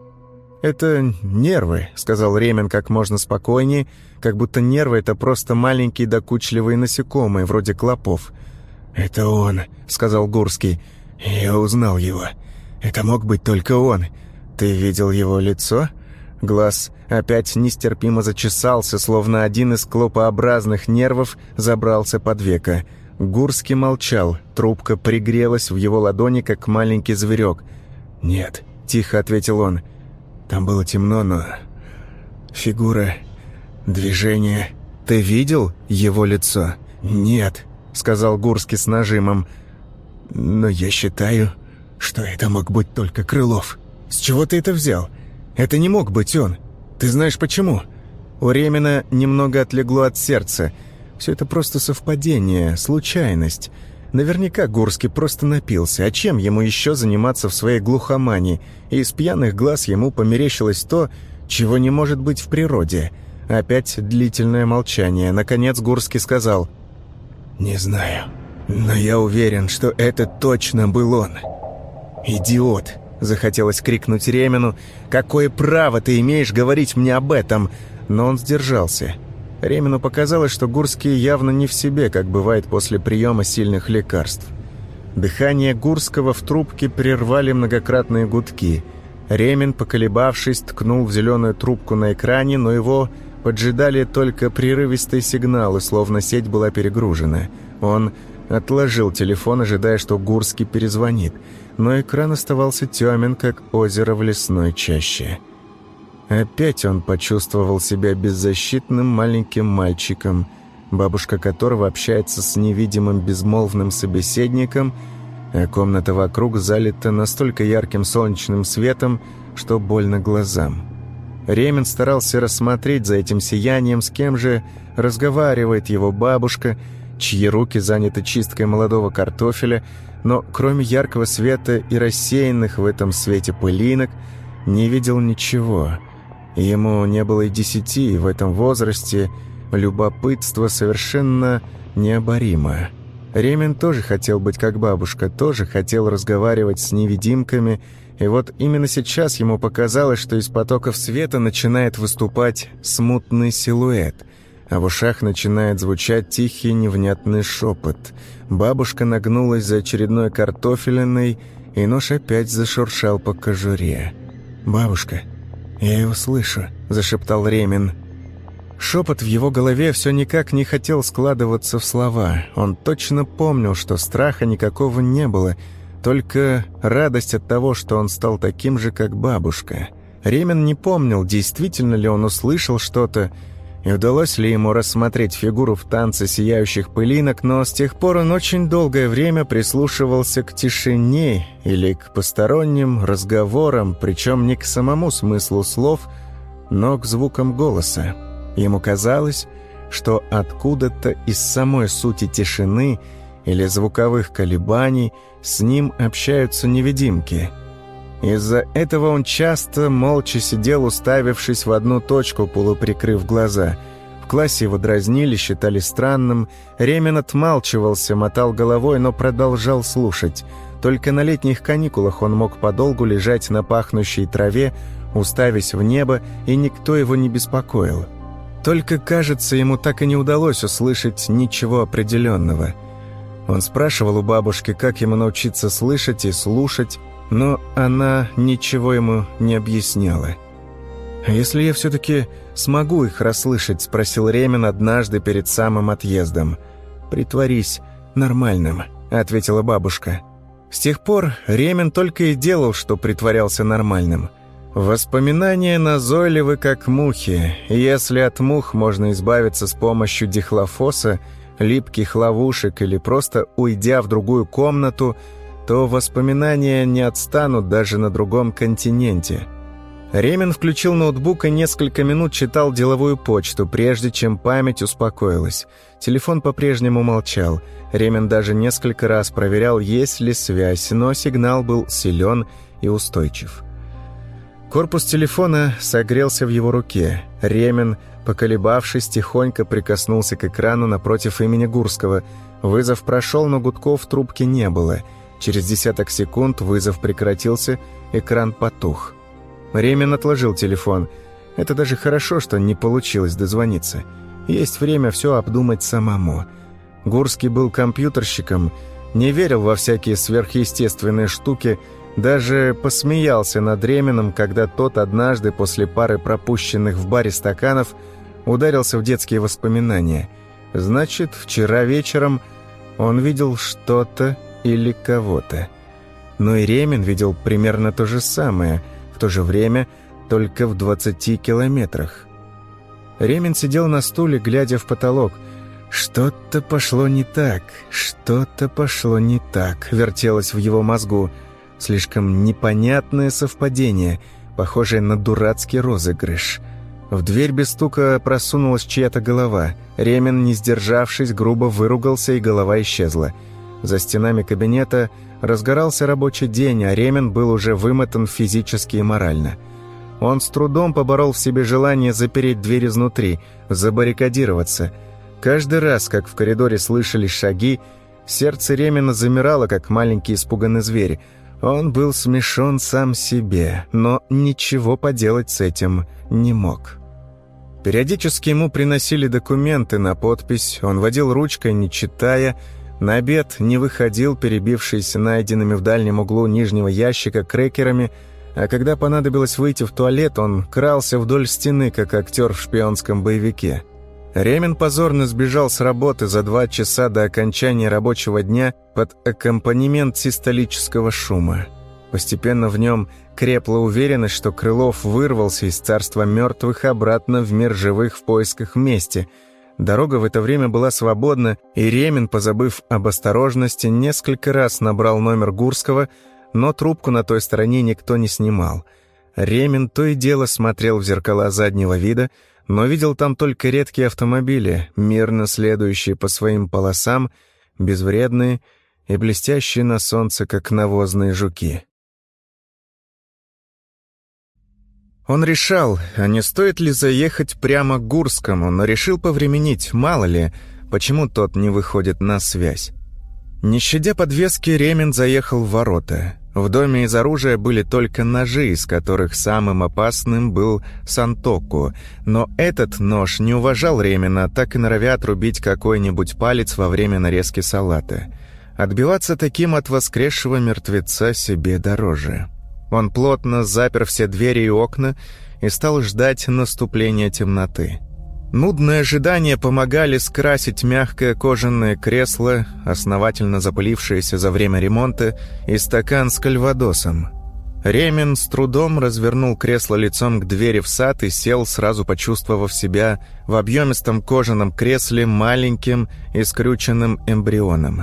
«Это нервы», — сказал Ремин как можно спокойнее, как будто нервы — это просто маленькие докучливые насекомые, вроде клопов. «Это он», — сказал Гурский. «Я узнал его. Это мог быть только он. Ты видел его лицо?» Глаз опять нестерпимо зачесался, словно один из клопообразных нервов забрался под веко. Гурский молчал, трубка пригрелась в его ладони, как маленький зверек. «Нет», — тихо ответил он. «Там было темно, но... фигура, движение...» «Ты видел его лицо?» «Нет», — сказал Гурский с нажимом. «Но я считаю, что это мог быть только Крылов». «С чего ты это взял? Это не мог быть он. Ты знаешь почему?» У Ремина немного отлегло от сердца. Все это просто совпадение, случайность. Наверняка Гурский просто напился. А чем ему еще заниматься в своей глухомании? И из пьяных глаз ему померещилось то, чего не может быть в природе. Опять длительное молчание. Наконец Гурский сказал: «Не знаю, но я уверен, что это точно был он». «Идиот!» — захотелось крикнуть Ремину. «Какое право ты имеешь говорить мне об этом?» Но он сдержался. Ремину показалось, что Гурский явно не в себе, как бывает после приема сильных лекарств. Дыхание Гурского в трубке прервали многократные гудки. Ремин, поколебавшись, ткнул в зеленую трубку на экране, но его поджидали только прерывистые сигналы, словно сеть была перегружена. Он отложил телефон, ожидая, что Гурский перезвонит, но экран оставался темен, как озеро в лесной чаще. Опять он почувствовал себя беззащитным маленьким мальчиком, бабушка которого общается с невидимым безмолвным собеседником, а комната вокруг залита настолько ярким солнечным светом, что больно глазам. Ремин старался рассмотреть за этим сиянием, с кем же разговаривает его бабушка, чьи руки заняты чисткой молодого картофеля, но кроме яркого света и рассеянных в этом свете пылинок не видел ничего. Ему не было и десяти, и в этом возрасте любопытство совершенно необоримо. Ремин тоже хотел быть как бабушка, тоже хотел разговаривать с невидимками, и вот именно сейчас ему показалось, что из потоков света начинает выступать смутный силуэт, а в ушах начинает звучать тихий невнятный шепот. Бабушка нагнулась за очередной картофелиной, и нож опять зашуршал по кожуре. «Бабушка, я его слышу», — зашептал Ремин. Шепот в его голове все никак не хотел складываться в слова. Он точно помнил, что страха никакого не было, только радость от того, что он стал таким же, как бабушка. Ремин не помнил, действительно ли он услышал что-то, и удалось ли ему рассмотреть фигуру в танце сияющих пылинок, но с тех пор он очень долгое время прислушивался к тишине или к посторонним разговорам, причем не к самому смыслу слов, но к звукам голоса. Ему казалось, что откуда-то из самой сути тишины или звуковых колебаний с ним общаются невидимки. Из-за этого он часто молча сидел, уставившись в одну точку, полуприкрыв глаза. В классе его дразнили, считали странным. Ремин отмалчивался, мотал головой, но продолжал слушать. Только на летних каникулах он мог подолгу лежать на пахнущей траве, уставясь в небо, и никто его не беспокоил. Только, кажется, ему так и не удалось услышать ничего определенного. Он спрашивал у бабушки, как ему научиться слышать и слушать, но она ничего ему не объясняла. «А если я все-таки смогу их расслышать?» — спросил Ремин однажды перед самым отъездом. «Притворись нормальным», — ответила бабушка. С тех пор Ремин только и делал, что притворялся нормальным. Воспоминания назойливы, как мухи, и если от мух можно избавиться с помощью дихлофоса, липких ловушек или просто уйдя в другую комнату, то воспоминания не отстанут даже на другом континенте. Ремин включил ноутбук и несколько минут читал деловую почту, прежде чем память успокоилась. Телефон по-прежнему молчал. Ремин даже несколько раз проверял, есть ли связь, но сигнал был силен и устойчив. Корпус телефона согрелся в его руке. Ремен, поколебавшись, тихонько прикоснулся к экрану напротив имени Гурского. Вызов прошел, но гудков в трубке не было. Через десяток секунд вызов прекратился, экран потух. Ремен отложил телефон. Это даже хорошо, что не получилось дозвониться. Есть время все обдумать самому. Гурский был компьютерщиком, не верил во всякие сверхъестественные штуки, даже посмеялся над Ременом, когда тот однажды после пары пропущенных в баре стаканов ударился в детские воспоминания. Значит, вчера вечером он видел что-то или кого-то. Но и Ремен видел примерно то же самое, в то же время только в двадцати километрах. Ремен сидел на стуле, глядя в потолок. «Что-то пошло не так, что-то пошло не так», — вертелось в его мозгу. Слишком непонятное совпадение, похожее на дурацкий розыгрыш. В дверь без стука просунулась чья-то голова. Ремен, не сдержавшись, грубо выругался, и голова исчезла. За стенами кабинета разгорался рабочий день, а Ремен был уже вымотан физически и морально. Он с трудом поборол в себе желание запереть дверь изнутри, забаррикадироваться. Каждый раз, как в коридоре слышались шаги, сердце Ремена замирало, как маленький испуганный зверь. Он был смешон сам себе, но ничего поделать с этим не мог. Периодически ему приносили документы на подпись, он водил ручкой, не читая. На обед не выходил, перебившись найденными в дальнем углу нижнего ящика крекерами, а когда понадобилось выйти в туалет, он крался вдоль стены, как актер в шпионском боевике. Ремен позорно сбежал с работы за два часа до окончания рабочего дня под аккомпанемент систолического шума. Постепенно в нем крепла уверенность, что Крылов вырвался из царства мертвых обратно в мир живых в поисках мести. Дорога в это время была свободна, и Ремен, позабыв об осторожности, несколько раз набрал номер Гурского, но трубку на той стороне никто не снимал. Ремен то и дело смотрел в зеркала заднего вида, но видел там только редкие автомобили, мирно следующие по своим полосам, безвредные и блестящие на солнце, как навозные жуки. Он решал, а не стоит ли заехать прямо к Гурскому, но решил повременить, мало ли, почему тот не выходит на связь. Не щадя подвески, Ремен заехал в ворота. В доме из оружия были только ножи, из которых самым опасным был сантоку, но этот нож не уважал Ремена, так и норовя отрубить какой-нибудь палец во время нарезки салата. Отбиваться таким от воскресшего мертвеца себе дороже. Он плотно запер все двери и окна и стал ждать наступления темноты. Нудное ожидание помогали скрасить мягкое кожаное кресло, основательно запылившееся за время ремонта, и стакан с кальвадосом. Ремен с трудом развернул кресло лицом к двери в сад и сел, сразу почувствовав себя в объемистом кожаном кресле маленьким и скрюченным эмбрионом.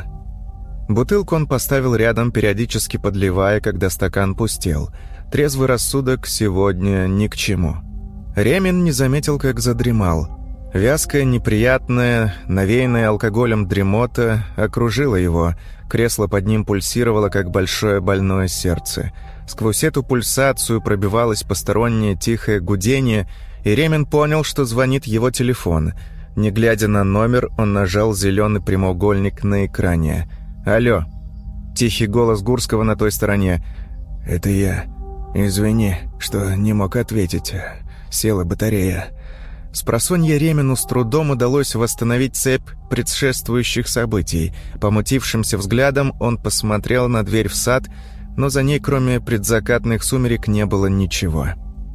Бутылку он поставил рядом, периодически подливая, когда стакан пустел. Трезвый рассудок сегодня ни к чему. Ремен не заметил, как задремал. Вязкая, неприятная, навеянная алкоголем дремота окружила его. Кресло под ним пульсировало, как большое больное сердце. Сквозь эту пульсацию пробивалось постороннее тихое гудение, и Ремен понял, что звонит его телефон. Не глядя на номер, он нажал зеленый прямоугольник на экране. «Алло!» Тихий голос Гурского на той стороне. «Это я. Извини, что не мог ответить. Села батарея». Спросонья Ремену с трудом удалось восстановить цепь предшествующих событий. Помутившимся взглядом он посмотрел на дверь в сад, но за ней, кроме предзакатных сумерек, не было ничего.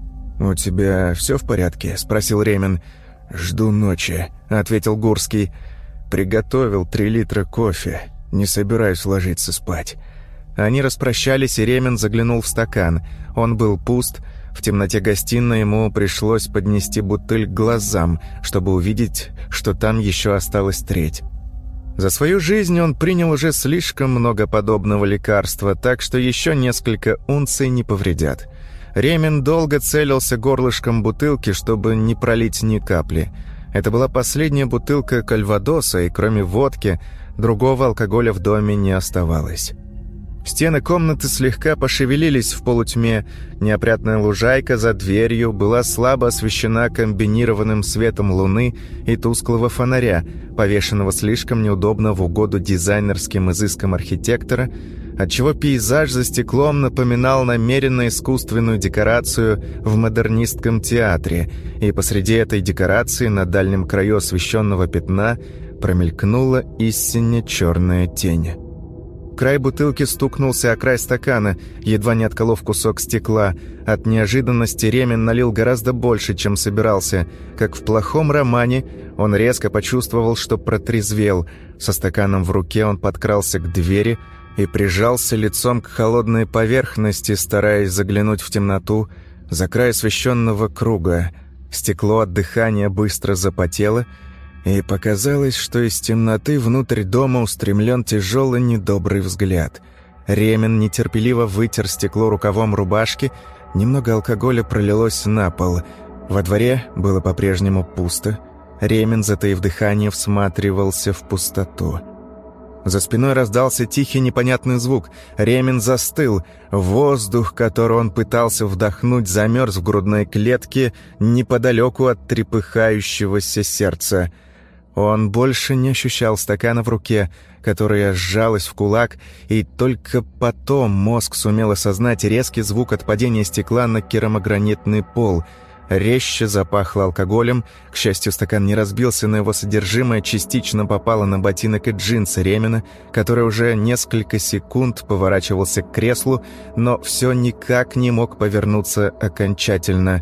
«У тебя все в порядке?» — спросил Ремен. «Жду ночи», — ответил Гурский. «Приготовил три литра кофе. Не собираюсь ложиться спать». Они распрощались, и Ремен заглянул в стакан. Он был пуст. В темноте гостиной ему пришлось поднести бутыль к глазам, чтобы увидеть, что там еще осталась треть. За свою жизнь он принял уже слишком много подобного лекарства, так что еще несколько унций не повредят. Ремен долго целился горлышком бутылки, чтобы не пролить ни капли. Это была последняя бутылка кальвадоса, и кроме водки другого алкоголя в доме не оставалось. Стены комнаты слегка пошевелились в полутьме. Неопрятная лужайка за дверью была слабо освещена комбинированным светом луны и тусклого фонаря, повешенного слишком неудобно в угоду дизайнерским изыскам архитектора, отчего пейзаж за стеклом напоминал намеренно искусственную декорацию в модернистском театре, и посреди этой декорации на дальнем краю освещенного пятна промелькнула истинно черная тень. Край бутылки стукнулся о край стакана, едва не отколов кусок стекла. От неожиданности Ремин налил гораздо больше, чем собирался. Как в плохом романе, он резко почувствовал, что протрезвел. Со стаканом в руке он подкрался к двери и прижался лицом к холодной поверхности, стараясь заглянуть в темноту за край освещенного круга. Стекло от дыхания быстро запотело, и показалось, что из темноты внутрь дома устремлен тяжелый недобрый взгляд. Ремин нетерпеливо вытер стекло рукавом рубашки, немного алкоголя пролилось на пол. Во дворе было по-прежнему пусто. Ремин, затаив дыхание, всматривался в пустоту. За спиной раздался тихий непонятный звук. Ремин застыл. Воздух, который он пытался вдохнуть, замерз в грудной клетке неподалеку от трепыхающегося сердца. Он больше не ощущал стакана в руке, которая сжалась в кулак, и только потом мозг сумел осознать резкий звук от падения стекла на керамогранитный пол. Резче запахло алкоголем. К счастью, стакан не разбился, но его содержимое частично попало на ботинок и джинсы Ремина, который уже несколько секунд поворачивался к креслу, но все никак не мог повернуться окончательно.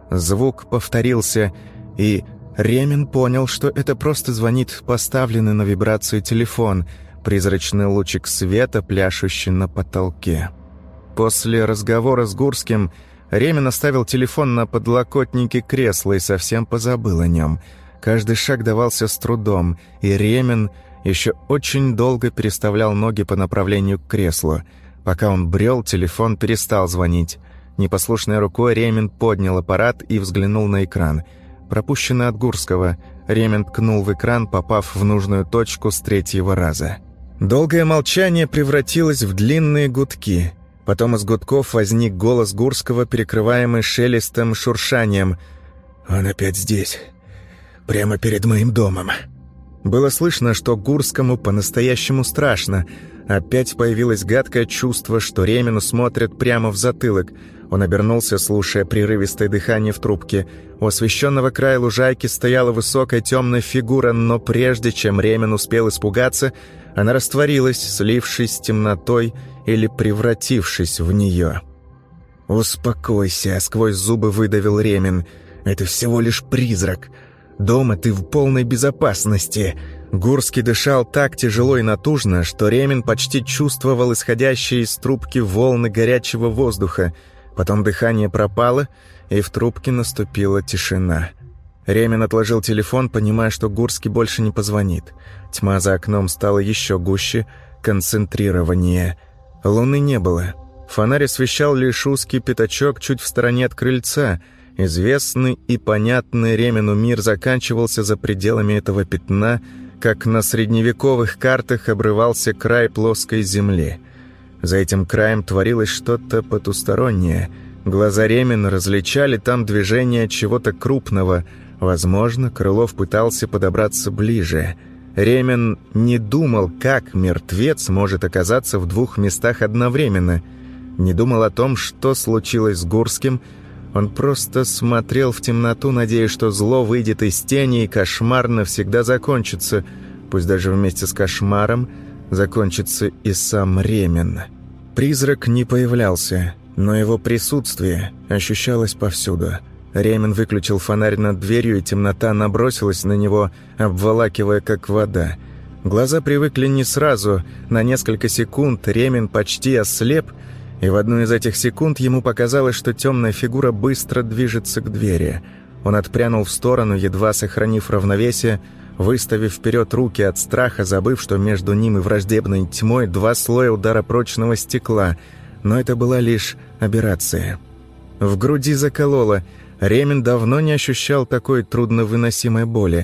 Звук повторился, и Ремин понял, что это просто звонит поставленный на вибрацию телефон, призрачный лучик света, пляшущий на потолке. После разговора с Гурским Ремин оставил телефон на подлокотнике кресла и совсем позабыл о нем. Каждый шаг давался с трудом, и Ремин еще очень долго переставлял ноги по направлению к креслу. Пока он брел, телефон перестал звонить. Непослушной рукой Ремин поднял аппарат и взглянул на экран. Пропущенный от Гурского. Ремин ткнул в экран, попав в нужную точку с третьего раза. Долгое молчание превратилось в длинные гудки. Потом из гудков возник голос Гурского, перекрываемый шелестом, шуршанием. «Он опять здесь. Прямо перед моим домом». Было слышно, что Гурскому по-настоящему страшно. Опять появилось гадкое чувство, что Ремину смотрят прямо в затылок. Он обернулся, слушая прерывистое дыхание в трубке. У освещенного края лужайки стояла высокая темная фигура, но прежде чем Ремин успел испугаться, она растворилась, слившись с темнотой или превратившись в нее. «Успокойся», — сквозь зубы выдавил Ремин. «Это всего лишь призрак. Дома ты в полной безопасности». Гурский дышал так тяжело и натужно, что Ремин почти чувствовал исходящие из трубки волны горячего воздуха. Потом дыхание пропало, и в трубке наступила тишина. Ремин отложил телефон, понимая, что Гурский больше не позвонит. Тьма за окном стала еще гуще, концентрированнее. Луны не было. Фонарь освещал лишь узкий пятачок чуть в стороне от крыльца. Известный и понятный Ремину мир заканчивался за пределами этого пятна, как на средневековых картах обрывался край плоской земли. За этим краем творилось что-то потустороннее. Глаза Ремина различали там движение чего-то крупного. Возможно, Крылов пытался подобраться ближе. Ремин не думал, как мертвец может оказаться в двух местах одновременно. Не думал о том, что случилось с Гурским. Он просто смотрел в темноту, надеясь, что зло выйдет из тени и кошмар навсегда закончится. Пусть даже вместе с кошмаром закончится и сам Ремин. Призрак не появлялся, но его присутствие ощущалось повсюду. Ремин выключил фонарь над дверью, и темнота набросилась на него, обволакивая как вода. Глаза привыкли не сразу. На несколько секунд Ремин почти ослеп, и в одну из этих секунд ему показалось, что темная фигура быстро движется к двери. Он отпрянул в сторону, едва сохранив равновесие, выставив вперед руки от страха, забыв, что между ним и враждебной тьмой два слоя ударопрочного стекла. Но это была лишь аберрация. В груди закололо. Ремин давно не ощущал такой трудновыносимой боли.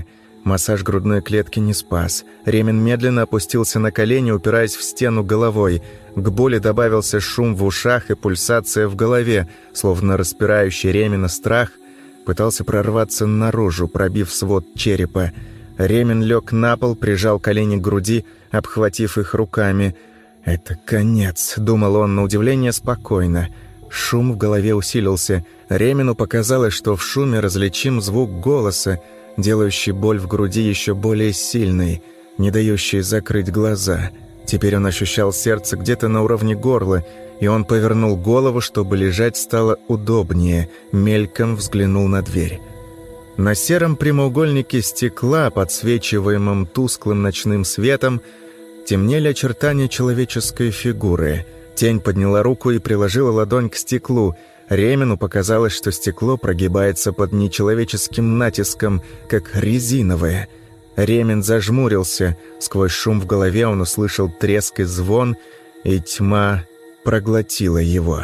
Массаж грудной клетки не спас. Ремин медленно опустился на колени, упираясь в стену головой. К боли добавился шум в ушах и пульсация в голове, словно распирающий Ремина страх пытался прорваться наружу, пробив свод черепа. Ремин лег на пол, прижал колени к груди, обхватив их руками. «Это конец», — думал он, на удивление спокойно. Шум в голове усилился. Ремину показалось, что в шуме различим звук голоса, делающий боль в груди еще более сильной, не дающий закрыть глаза. Теперь он ощущал сердце где-то на уровне горла, и он повернул голову, чтобы лежать стало удобнее, мельком взглянул на дверь. На сером прямоугольнике стекла, подсвечиваемом тусклым ночным светом, темнели очертания человеческой фигуры. Тень подняла руку и приложила ладонь к стеклу. Ремину показалось, что стекло прогибается под нечеловеческим натиском, как резиновое. Ремин зажмурился. Сквозь шум в голове он услышал треск и звон, и тьма проглотила его.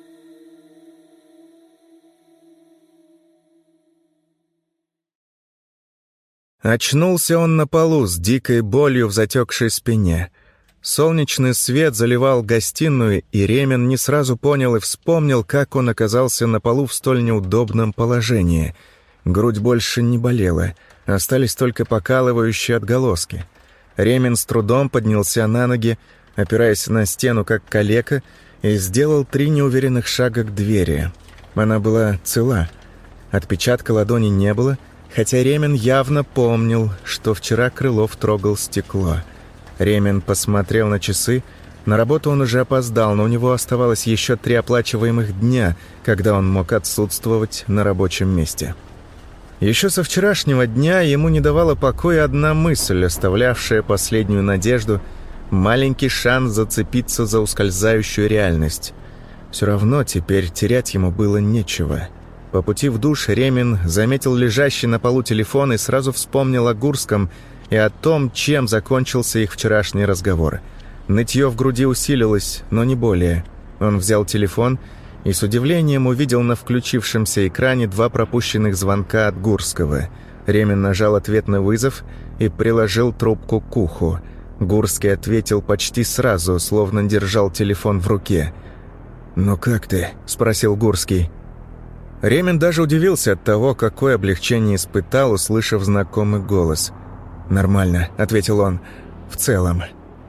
Очнулся он на полу с дикой болью в затекшей спине. Солнечный свет заливал гостиную, и Ремин не сразу понял и вспомнил, как он оказался на полу в столь неудобном положении. Грудь больше не болела, остались только покалывающие отголоски. Ремин с трудом поднялся на ноги, опираясь на стену как калека, и сделал три неуверенных шага к двери. Она была цела. Отпечатка ладони не было, хотя Ремин явно помнил, что вчера Крылов трогал стекло. Ремин посмотрел на часы. На работу он уже опоздал, но у него оставалось еще три оплачиваемых дня, когда он мог отсутствовать на рабочем месте. Еще со вчерашнего дня ему не давала покоя одна мысль, оставлявшая последнюю надежду, маленький шанс зацепиться за ускользающую реальность. Все равно теперь терять ему было нечего. По пути в душ Ремин заметил лежащий на полу телефон и сразу вспомнил о Гурском и о том, чем закончился их вчерашний разговор. Нытье в груди усилилось, но не более. Он взял телефон и с удивлением увидел на включившемся экране два пропущенных звонка от Гурского. Ремин нажал ответный вызов и приложил трубку к уху. Гурский ответил почти сразу, словно держал телефон в руке. «Ну как ты?» – спросил Гурский. Ремин даже удивился от того, какое облегчение испытал, услышав знакомый голос. «Нормально», — ответил он, — «в целом».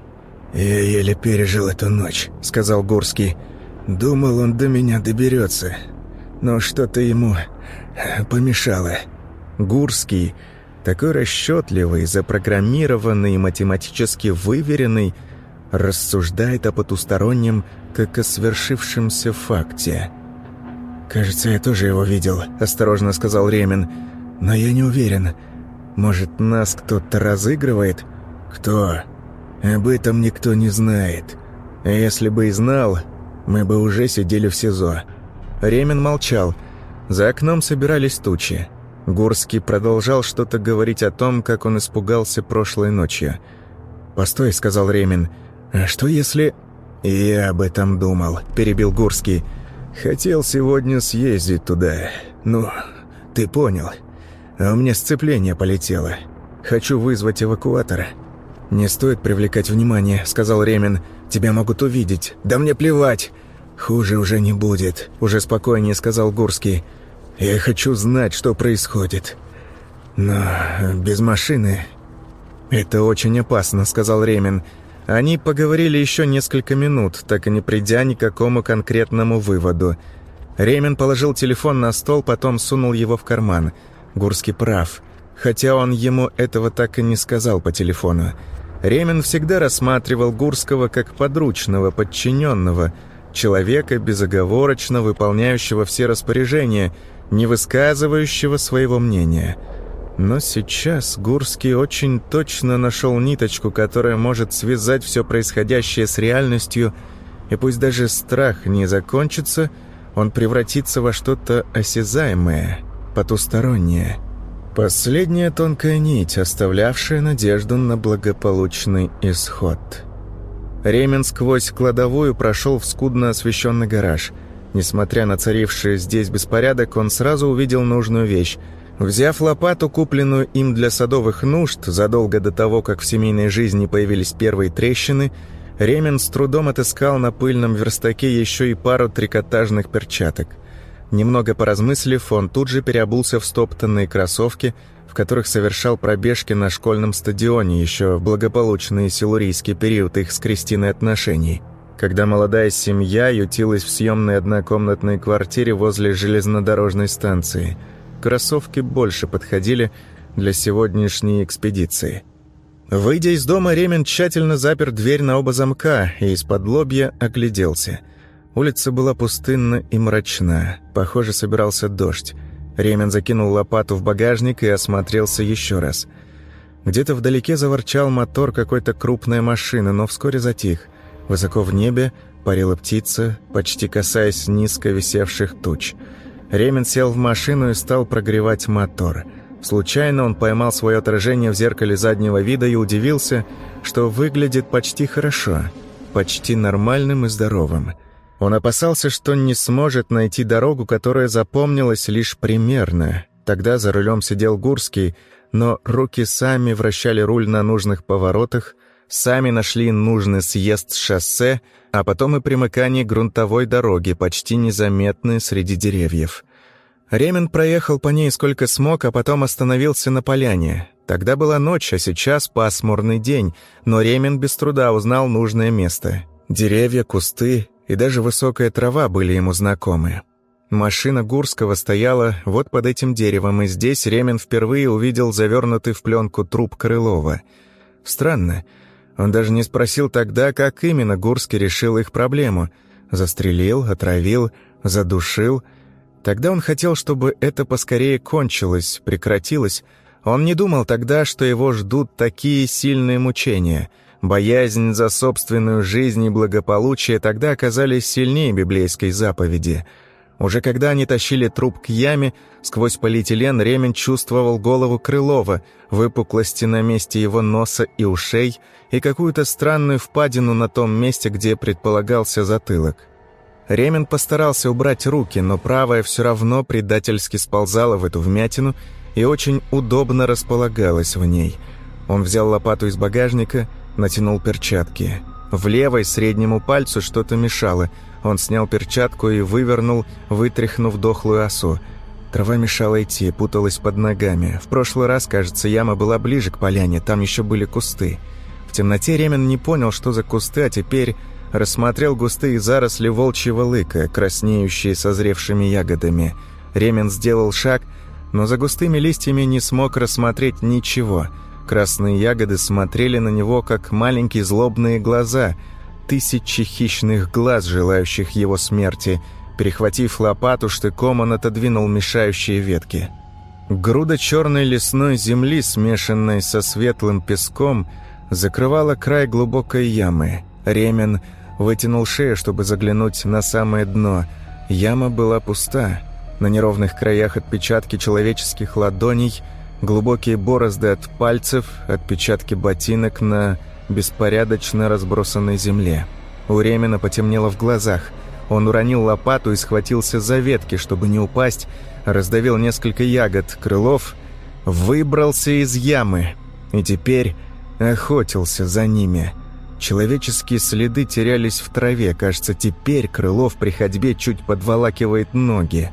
«Я еле пережил эту ночь», — сказал Гурский. «Думал, он до меня доберется, но что-то ему помешало». Гурский, такой расчетливый, запрограммированный и математически выверенный, рассуждает о потустороннем, как о свершившемся факте. «Кажется, я тоже его видел», — осторожно сказал Ремин. «Но я не уверен. Может, нас кто-то разыгрывает?» «Кто? Об этом никто не знает. А если бы и знал, мы бы уже сидели в СИЗО». Ремин молчал. За окном собирались тучи. Гурский продолжал что-то говорить о том, как он испугался прошлой ночью. «Постой», — сказал Ремин. «А что если...» «Я об этом думал», — перебил Гурский. «Хотел сегодня съездить туда. Ну, ты понял. А у меня сцепление полетело. Хочу вызвать эвакуатора». «Не стоит привлекать внимание», — сказал Ремин. «Тебя могут увидеть». «Да мне плевать». «Хуже уже не будет», — уже спокойнее сказал Гурский. «Я хочу знать, что происходит. Но без машины...» «Это очень опасно», — сказал Ремин. Они поговорили еще несколько минут, так и не придя ни к какому конкретному выводу. Ремин положил телефон на стол, потом сунул его в карман. Гурский прав, хотя он ему этого так и не сказал по телефону. Ремин всегда рассматривал Гурского как подручного, подчиненного, человека, безоговорочно выполняющего все распоряжения, не высказывающего своего мнения. Но сейчас Гурский очень точно нашел ниточку, которая может связать все происходящее с реальностью, и пусть даже страх не закончится, он превратится во что-то осязаемое, потустороннее. Последняя тонкая нить, оставлявшая надежду на благополучный исход. Ремин сквозь кладовую прошел в скудно освещенный гараж. Несмотря на царивший здесь беспорядок, он сразу увидел нужную вещь. Взяв лопату, купленную им для садовых нужд, задолго до того, как в семейной жизни появились первые трещины, Ремен с трудом отыскал на пыльном верстаке еще и пару трикотажных перчаток. Немного поразмыслив, он тут же переобулся в стоптанные кроссовки, в которых совершал пробежки на школьном стадионе еще в благополучный силурийский период их с Кристиной отношений, когда молодая семья ютилась в съемной однокомнатной квартире возле железнодорожной станции. Кроссовки больше подходили для сегодняшней экспедиции. Выйдя из дома, Ремен тщательно запер дверь на оба замка и из-под лобья огляделся. Улица была пустынна и мрачна. Похоже, собирался дождь. Ремен закинул лопату в багажник и осмотрелся еще раз. Где-то вдалеке заворчал мотор какой-то крупной машины, но вскоре затих. Высоко в небе парила птица, почти касаясь низко висевших туч. Ремен сел в машину и стал прогревать мотор. Случайно он поймал свое отражение в зеркале заднего вида и удивился, что выглядит почти хорошо, почти нормальным и здоровым. Он опасался, что не сможет найти дорогу, которая запомнилась лишь примерно. Тогда за рулем сидел Гурский, но руки сами вращали руль на нужных поворотах, сами нашли нужный съезд с шоссе, а потом и примыкание к грунтовой дороге, почти незаметной среди деревьев. Ремен проехал по ней сколько смог, а потом остановился на поляне. Тогда была ночь, а сейчас пасмурный день, но Ремен без труда узнал нужное место. Деревья, кусты и даже высокая трава были ему знакомы. Машина Гурского стояла вот под этим деревом, и здесь Ремен впервые увидел завернутый в пленку труп Крылова. Странно, он даже не спросил тогда, как именно Гурский решил их проблему. Застрелил, отравил, задушил. Тогда он хотел, чтобы это поскорее кончилось, прекратилось. Он не думал тогда, что его ждут такие сильные мучения. Боязнь за собственную жизнь и благополучие тогда оказались сильнее библейской заповеди. Уже когда они тащили труп к яме, сквозь полиэтилен Ремен чувствовал голову Крылова, выпуклости на месте его носа и ушей и какую-то странную впадину на том месте, где предполагался затылок. Ремен постарался убрать руки, но правая все равно предательски сползала в эту вмятину и очень удобно располагалась в ней. Он взял лопату из багажника, натянул перчатки. В левой среднему пальцу что-то мешало. Он снял перчатку и вывернул, вытряхнув дохлую осу. Трава мешала идти, путалась под ногами. В прошлый раз, кажется, яма была ближе к поляне, там еще были кусты. В темноте Ремен не понял, что за кусты, а теперь рассмотрел густые заросли волчьего лыка, краснеющие созревшими ягодами. Ремен сделал шаг, но за густыми листьями не смог рассмотреть ничего. Красные ягоды смотрели на него, как маленькие злобные глаза, тысячи хищных глаз, желающих его смерти. Перехватив лопату штыком, он отодвинул мешающие ветки. Груда черной лесной земли, смешанной со светлым песком, закрывала край глубокой ямы. Ремен вытянул шею, чтобы заглянуть на самое дно. Яма была пуста. На неровных краях отпечатки человеческих ладоней, глубокие борозды от пальцев, отпечатки ботинок на беспорядочно разбросанной земле. У Ремена потемнело в глазах. Он уронил лопату и схватился за ветки, чтобы не упасть, раздавил несколько ягод. Крылов выбрался из ямы и теперь охотился за ними. Человеческие следы терялись в траве. Кажется, теперь Крылов при ходьбе чуть подволакивает ноги.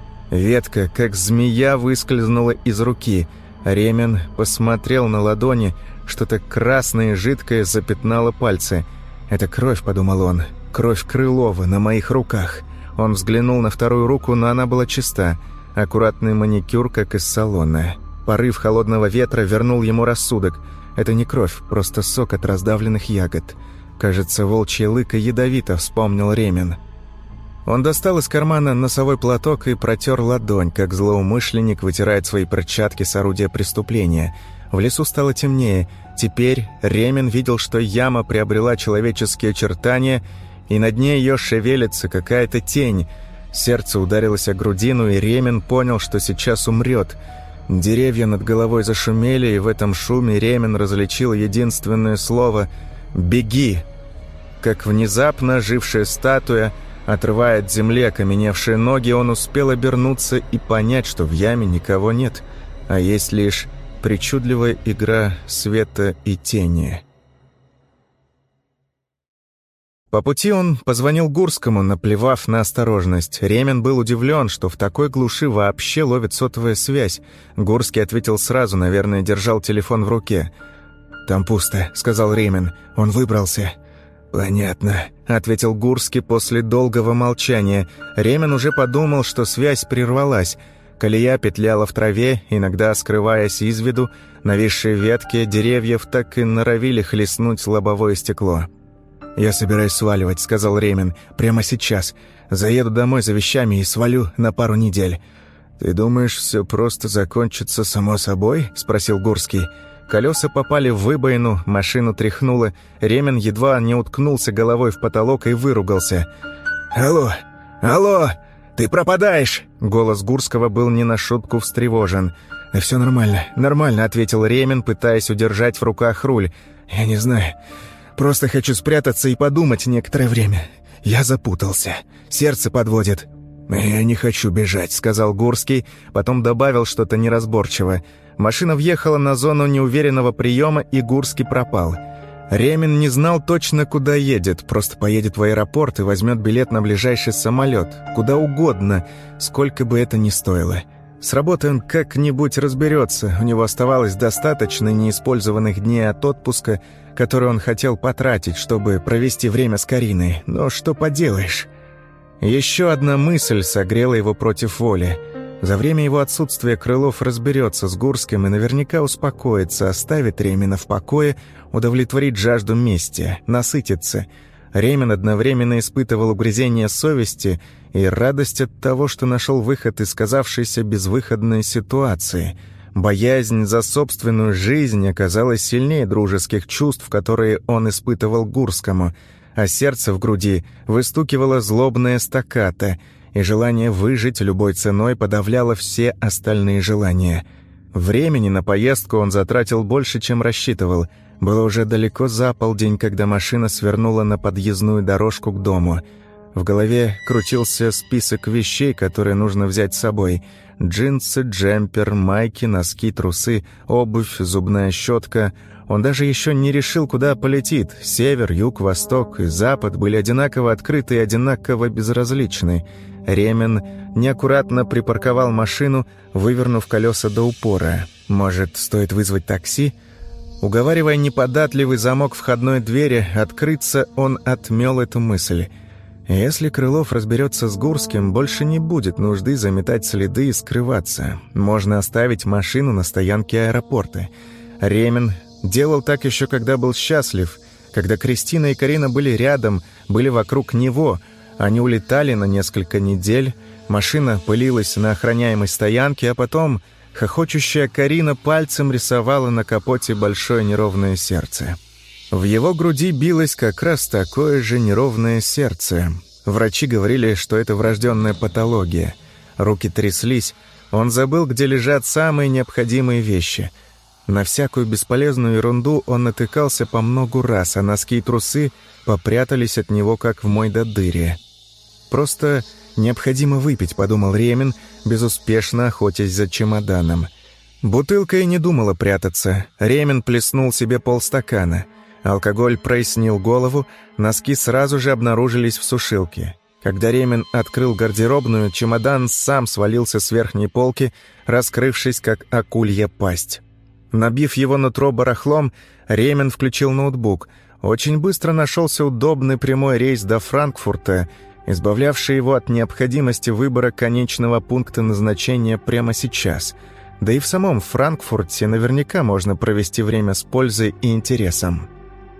Ветка, как змея, выскользнула из руки. Ремен посмотрел на ладони. Что-то красное и жидкое запятнало пальцы. «Это кровь», — подумал он. «Кровь Крылова на моих руках». Он взглянул на вторую руку, но она была чиста. Аккуратный маникюр, как из салона. Порыв холодного ветра вернул ему рассудок. Это не кровь, просто сок от раздавленных ягод. Кажется, волчье лыко ядовито, вспомнил Ремен. Он достал из кармана носовой платок и протер ладонь, как злоумышленник вытирает свои перчатки с орудия преступления. В лесу стало темнее. Теперь Ремен видел, что яма приобрела человеческие очертания, и на дне ее шевелится какая-то тень. Сердце ударилось о грудину, и Ремен понял, что сейчас умрет. Деревья над головой зашумели, и в этом шуме Ремен различил единственное слово «беги». Как внезапно ожившая статуя, Отрывая от земли окаменевшие ноги, он успел обернуться и понять, что в яме никого нет, а есть лишь причудливая игра света и тени. По пути он позвонил Гурскому, наплевав на осторожность. Ремин был удивлен, что в такой глуши вообще ловит сотовая связь. Гурский ответил сразу, наверное, держал телефон в руке. «Там пусто», — сказал Ремин. «Он выбрался». «Понятно», — ответил Гурский после долгого молчания. Ремин уже подумал, что связь прервалась. Колея петляла в траве, иногда скрываясь из виду. Нависшие ветки деревьев так и норовили хлестнуть лобовое стекло. «Я собираюсь сваливать», — сказал Ремин. «Прямо сейчас. Заеду домой за вещами и свалю на пару недель». «Ты думаешь, все просто закончится само собой?» — спросил Гурский. Колеса попали в выбоину, машину тряхнуло. Ремин едва не уткнулся головой в потолок и выругался. «Алло! Алло! Ты пропадаешь!» Голос Гурского был не на шутку встревожен. «Все нормально, нормально», — ответил Ремин, пытаясь удержать в руках руль. «Я не знаю. Просто хочу спрятаться и подумать некоторое время. Я запутался. Сердце подводит». «Я не хочу бежать», — сказал Гурский, потом добавил что-то неразборчиво. Машина въехала на зону неуверенного приема, и Гурский пропал. Ремин не знал точно, куда едет, просто поедет в аэропорт и возьмет билет на ближайший самолет. Куда угодно, сколько бы это ни стоило. С работой он как-нибудь разберется, у него оставалось достаточно неиспользованных дней от отпуска, который он хотел потратить, чтобы провести время с Кариной. Но что поделаешь? Еще одна мысль согрела его против воли. За время его отсутствия Крылов разберется с Гурским и наверняка успокоится, оставит Ремина в покое, удовлетворит жажду мести, насытится. Ремин одновременно испытывал угрызение совести и радость от того, что нашел выход из казавшейся безвыходной ситуации. Боязнь за собственную жизнь оказалась сильнее дружеских чувств, которые он испытывал к Гурскому, а сердце в груди выстукивало злобное стаккато, и желание выжить любой ценой подавляло все остальные желания. Времени на поездку он затратил больше, чем рассчитывал. Было уже далеко за полдень, когда машина свернула на подъездную дорожку к дому. В голове крутился список вещей, которые нужно взять с собой. Джинсы, джемпер, майки, носки, трусы, обувь, зубная щетка. Он даже еще не решил, куда полетит. Север, юг, восток и запад были одинаково открыты и одинаково безразличны. Ремин неаккуратно припарковал машину, вывернув колеса до упора. Может, стоит вызвать такси? Уговаривая неподатливый замок входной двери открыться, он отмел эту мысль. Если Крылов разберется с Гурским, больше не будет нужды заметать следы и скрываться. Можно оставить машину на стоянке аэропорта. Ремин делал так еще, когда был счастлив, когда Кристина и Карина были рядом, были вокруг него. Они улетали на несколько недель, машина пылилась на охраняемой стоянке, а потом хохочущая Карина пальцем рисовала на капоте большое неровное сердце. В его груди билось как раз такое же неровное сердце. Врачи говорили, что это врожденная патология. Руки тряслись, он забыл, где лежат самые необходимые вещи. На всякую бесполезную ерунду он натыкался по многу раз, а носки и трусы попрятались от него, как в мойдодыре. «Просто необходимо выпить», — подумал Ремин, безуспешно охотясь за чемоданом. Бутылка и не думала прятаться. Ремин плеснул себе полстакана. Алкоголь прояснил голову, носки сразу же обнаружились в сушилке. Когда Ремин открыл гардеробную, чемодан сам свалился с верхней полки, раскрывшись, как акулья пасть. Набив его нутро барахлом, Ремин включил ноутбук. Очень быстро нашелся удобный прямой рейс до Франкфурта, избавлявший его от необходимости выбора конечного пункта назначения прямо сейчас. Да и в самом Франкфурте наверняка можно провести время с пользой и интересом.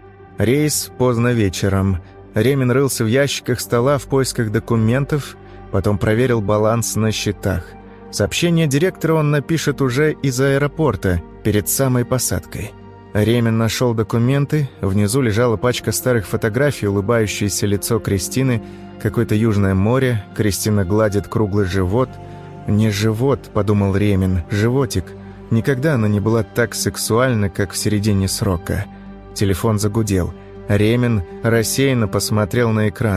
Рейс поздно вечером. Ремин рылся в ящиках стола в поисках документов, потом проверил баланс на счетах. Сообщение директора он напишет уже из аэропорта, перед самой посадкой. Ремин нашел документы, внизу лежала пачка старых фотографий, улыбающееся лицо Кристины, какое-то южное море, Кристина гладит круглый живот. «Не живот», — подумал Ремин, — «животик». Никогда она не была так сексуальна, как в середине срока. Телефон загудел. Ремин рассеянно посмотрел на экран.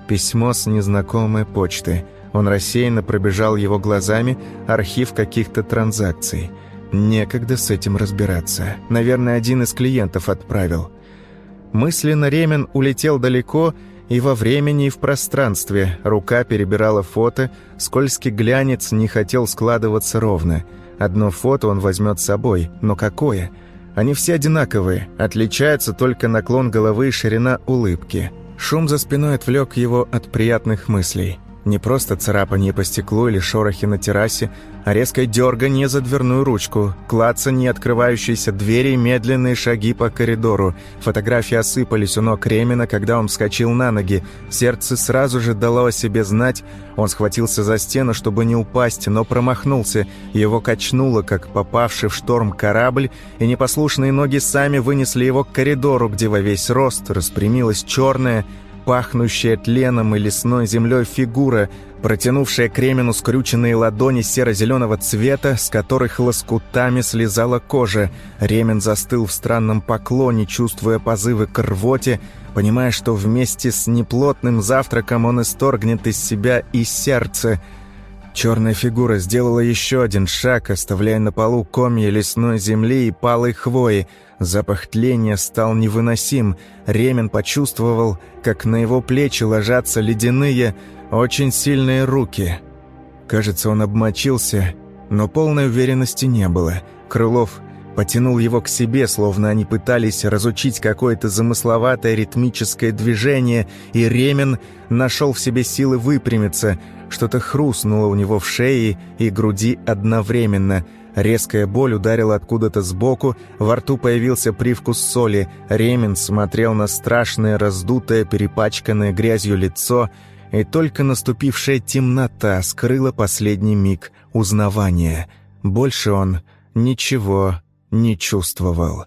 Письмо с незнакомой почты. Он рассеянно пробежал его глазами, архив каких-то транзакций. Некогда с этим разбираться. Наверное, один из клиентов отправил. Мысленно Ремен улетел далеко и во времени, и в пространстве. Рука перебирала фото, скользкий глянец не хотел складываться ровно. Одно фото он возьмет с собой, но какое? Они все одинаковые, отличаются только наклон головы и ширина улыбки. Шум за спиной отвлек его от приятных мыслей. Не просто царапанье по стеклу или шорохи на террасе, а резкое дерганье за дверную ручку, клацанье открывающейся двери и медленные шаги по коридору. Фотографии осыпались у ног Ремена, когда он вскочил на ноги. Сердце сразу же дало о себе знать. Он схватился за стену, чтобы не упасть, но промахнулся. Его качнуло, как попавший в шторм корабль, и непослушные ноги сами вынесли его к коридору, где во весь рост распрямилась черная, пахнущая тленом и лесной землей фигура, протянувшая к Ремену скрюченные ладони серо-зеленого цвета, с которых лоскутами слезала кожа. Ремен застыл в странном поклоне, чувствуя позывы к рвоте, понимая, что вместе с неплотным завтраком он исторгнет из себя и сердце. Черная фигура сделала еще один шаг, оставляя на полу комья лесной земли и палой хвои. Запах тления стал невыносим. Ремен почувствовал, как на его плечи ложатся ледяные, очень сильные руки. Кажется, он обмочился, но полной уверенности не было. Крылов потянул его к себе, словно они пытались разучить какое-то замысловатое ритмическое движение, и Ремен нашел в себе силы выпрямиться. Что-то хрустнуло у него в шее и груди одновременно. Резкая боль ударила откуда-то сбоку, во рту появился привкус соли. Ремен смотрел на страшное, раздутое, перепачканное грязью лицо, и только наступившая темнота скрыла последний миг узнавания. Больше он ничего не чувствовал.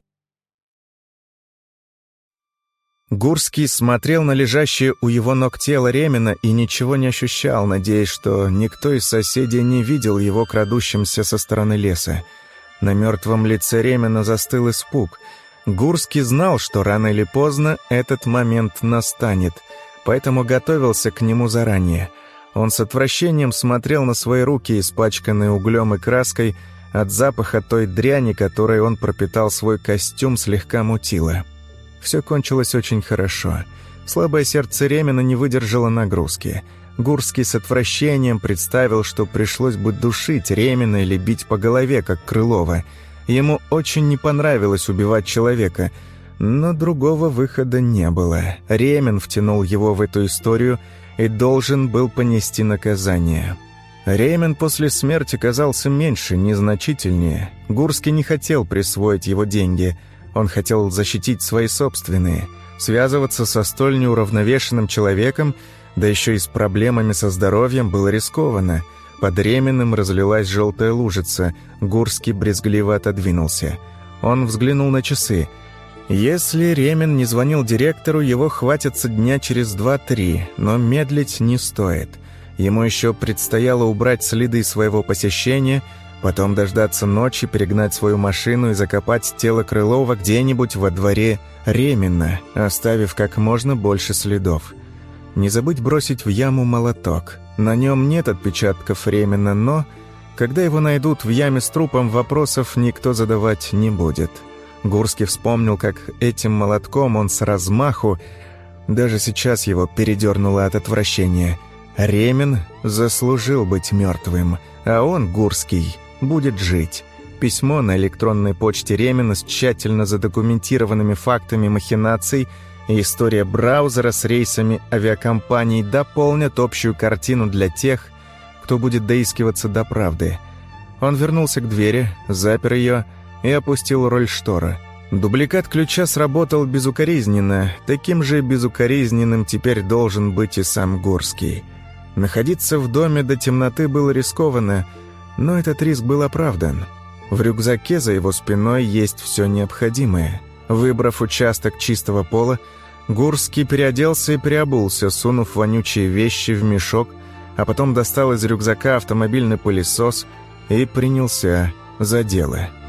Гурский смотрел на лежащее у его ног тело Ремена и ничего не ощущал, надеясь, что никто из соседей не видел его крадущимся со стороны леса. На мертвом лице Ремена застыл испуг. Гурский знал, что рано или поздно этот момент настанет, поэтому готовился к нему заранее. Он с отвращением смотрел на свои руки, испачканные углем и краской. От запаха той дряни, которой он пропитал свой костюм, слегка мутило. Все кончилось очень хорошо. Слабое сердце Ремена не выдержало нагрузки. Гурский с отвращением представил, что пришлось бы душить Ремена или бить по голове, как Крылова. Ему очень не понравилось убивать человека, но другого выхода не было. Ремен втянул его в эту историю и должен был понести наказание. Ремен после смерти казался меньше, незначительнее. Гурский не хотел присвоить его деньги. Он хотел защитить свои собственные. Связываться со столь неуравновешенным человеком, да еще и с проблемами со здоровьем, было рискованно. Под Ременом разлилась желтая лужица. Гурский брезгливо отодвинулся. Он взглянул на часы. Если Ремен не звонил директору, его хватится дня через два-три, но медлить не стоит. Ему еще предстояло убрать следы своего посещения, потом дождаться ночи, перегнать свою машину и закопать тело Крылова где-нибудь во дворе Ремена, оставив как можно больше следов. Не забыть бросить в яму молоток. На нем нет отпечатков Ремена, но, когда его найдут в яме с трупом, вопросов никто задавать не будет. Гурский вспомнил, как этим молотком он с размаху, даже сейчас его передернуло от отвращения. Ремен заслужил быть мертвым, а он, Гурский, будет жить. Письмо на электронной почте Ремена с тщательно задокументированными фактами махинаций и история браузера с рейсами авиакомпаний дополнят общую картину для тех, кто будет доискиваться до правды. Он вернулся к двери, запер ее и опустил роль штора. Дубликат ключа сработал безукоризненно, таким же безукоризненным теперь должен быть и сам Гурский. Находиться в доме до темноты было рискованно, но этот риск был оправдан. В рюкзаке за его спиной есть все необходимое. Выбрав участок чистого пола, Гурский переоделся и переобулся, сунув вонючие вещи в мешок, а потом достал из рюкзака автомобильный пылесос и принялся за дело.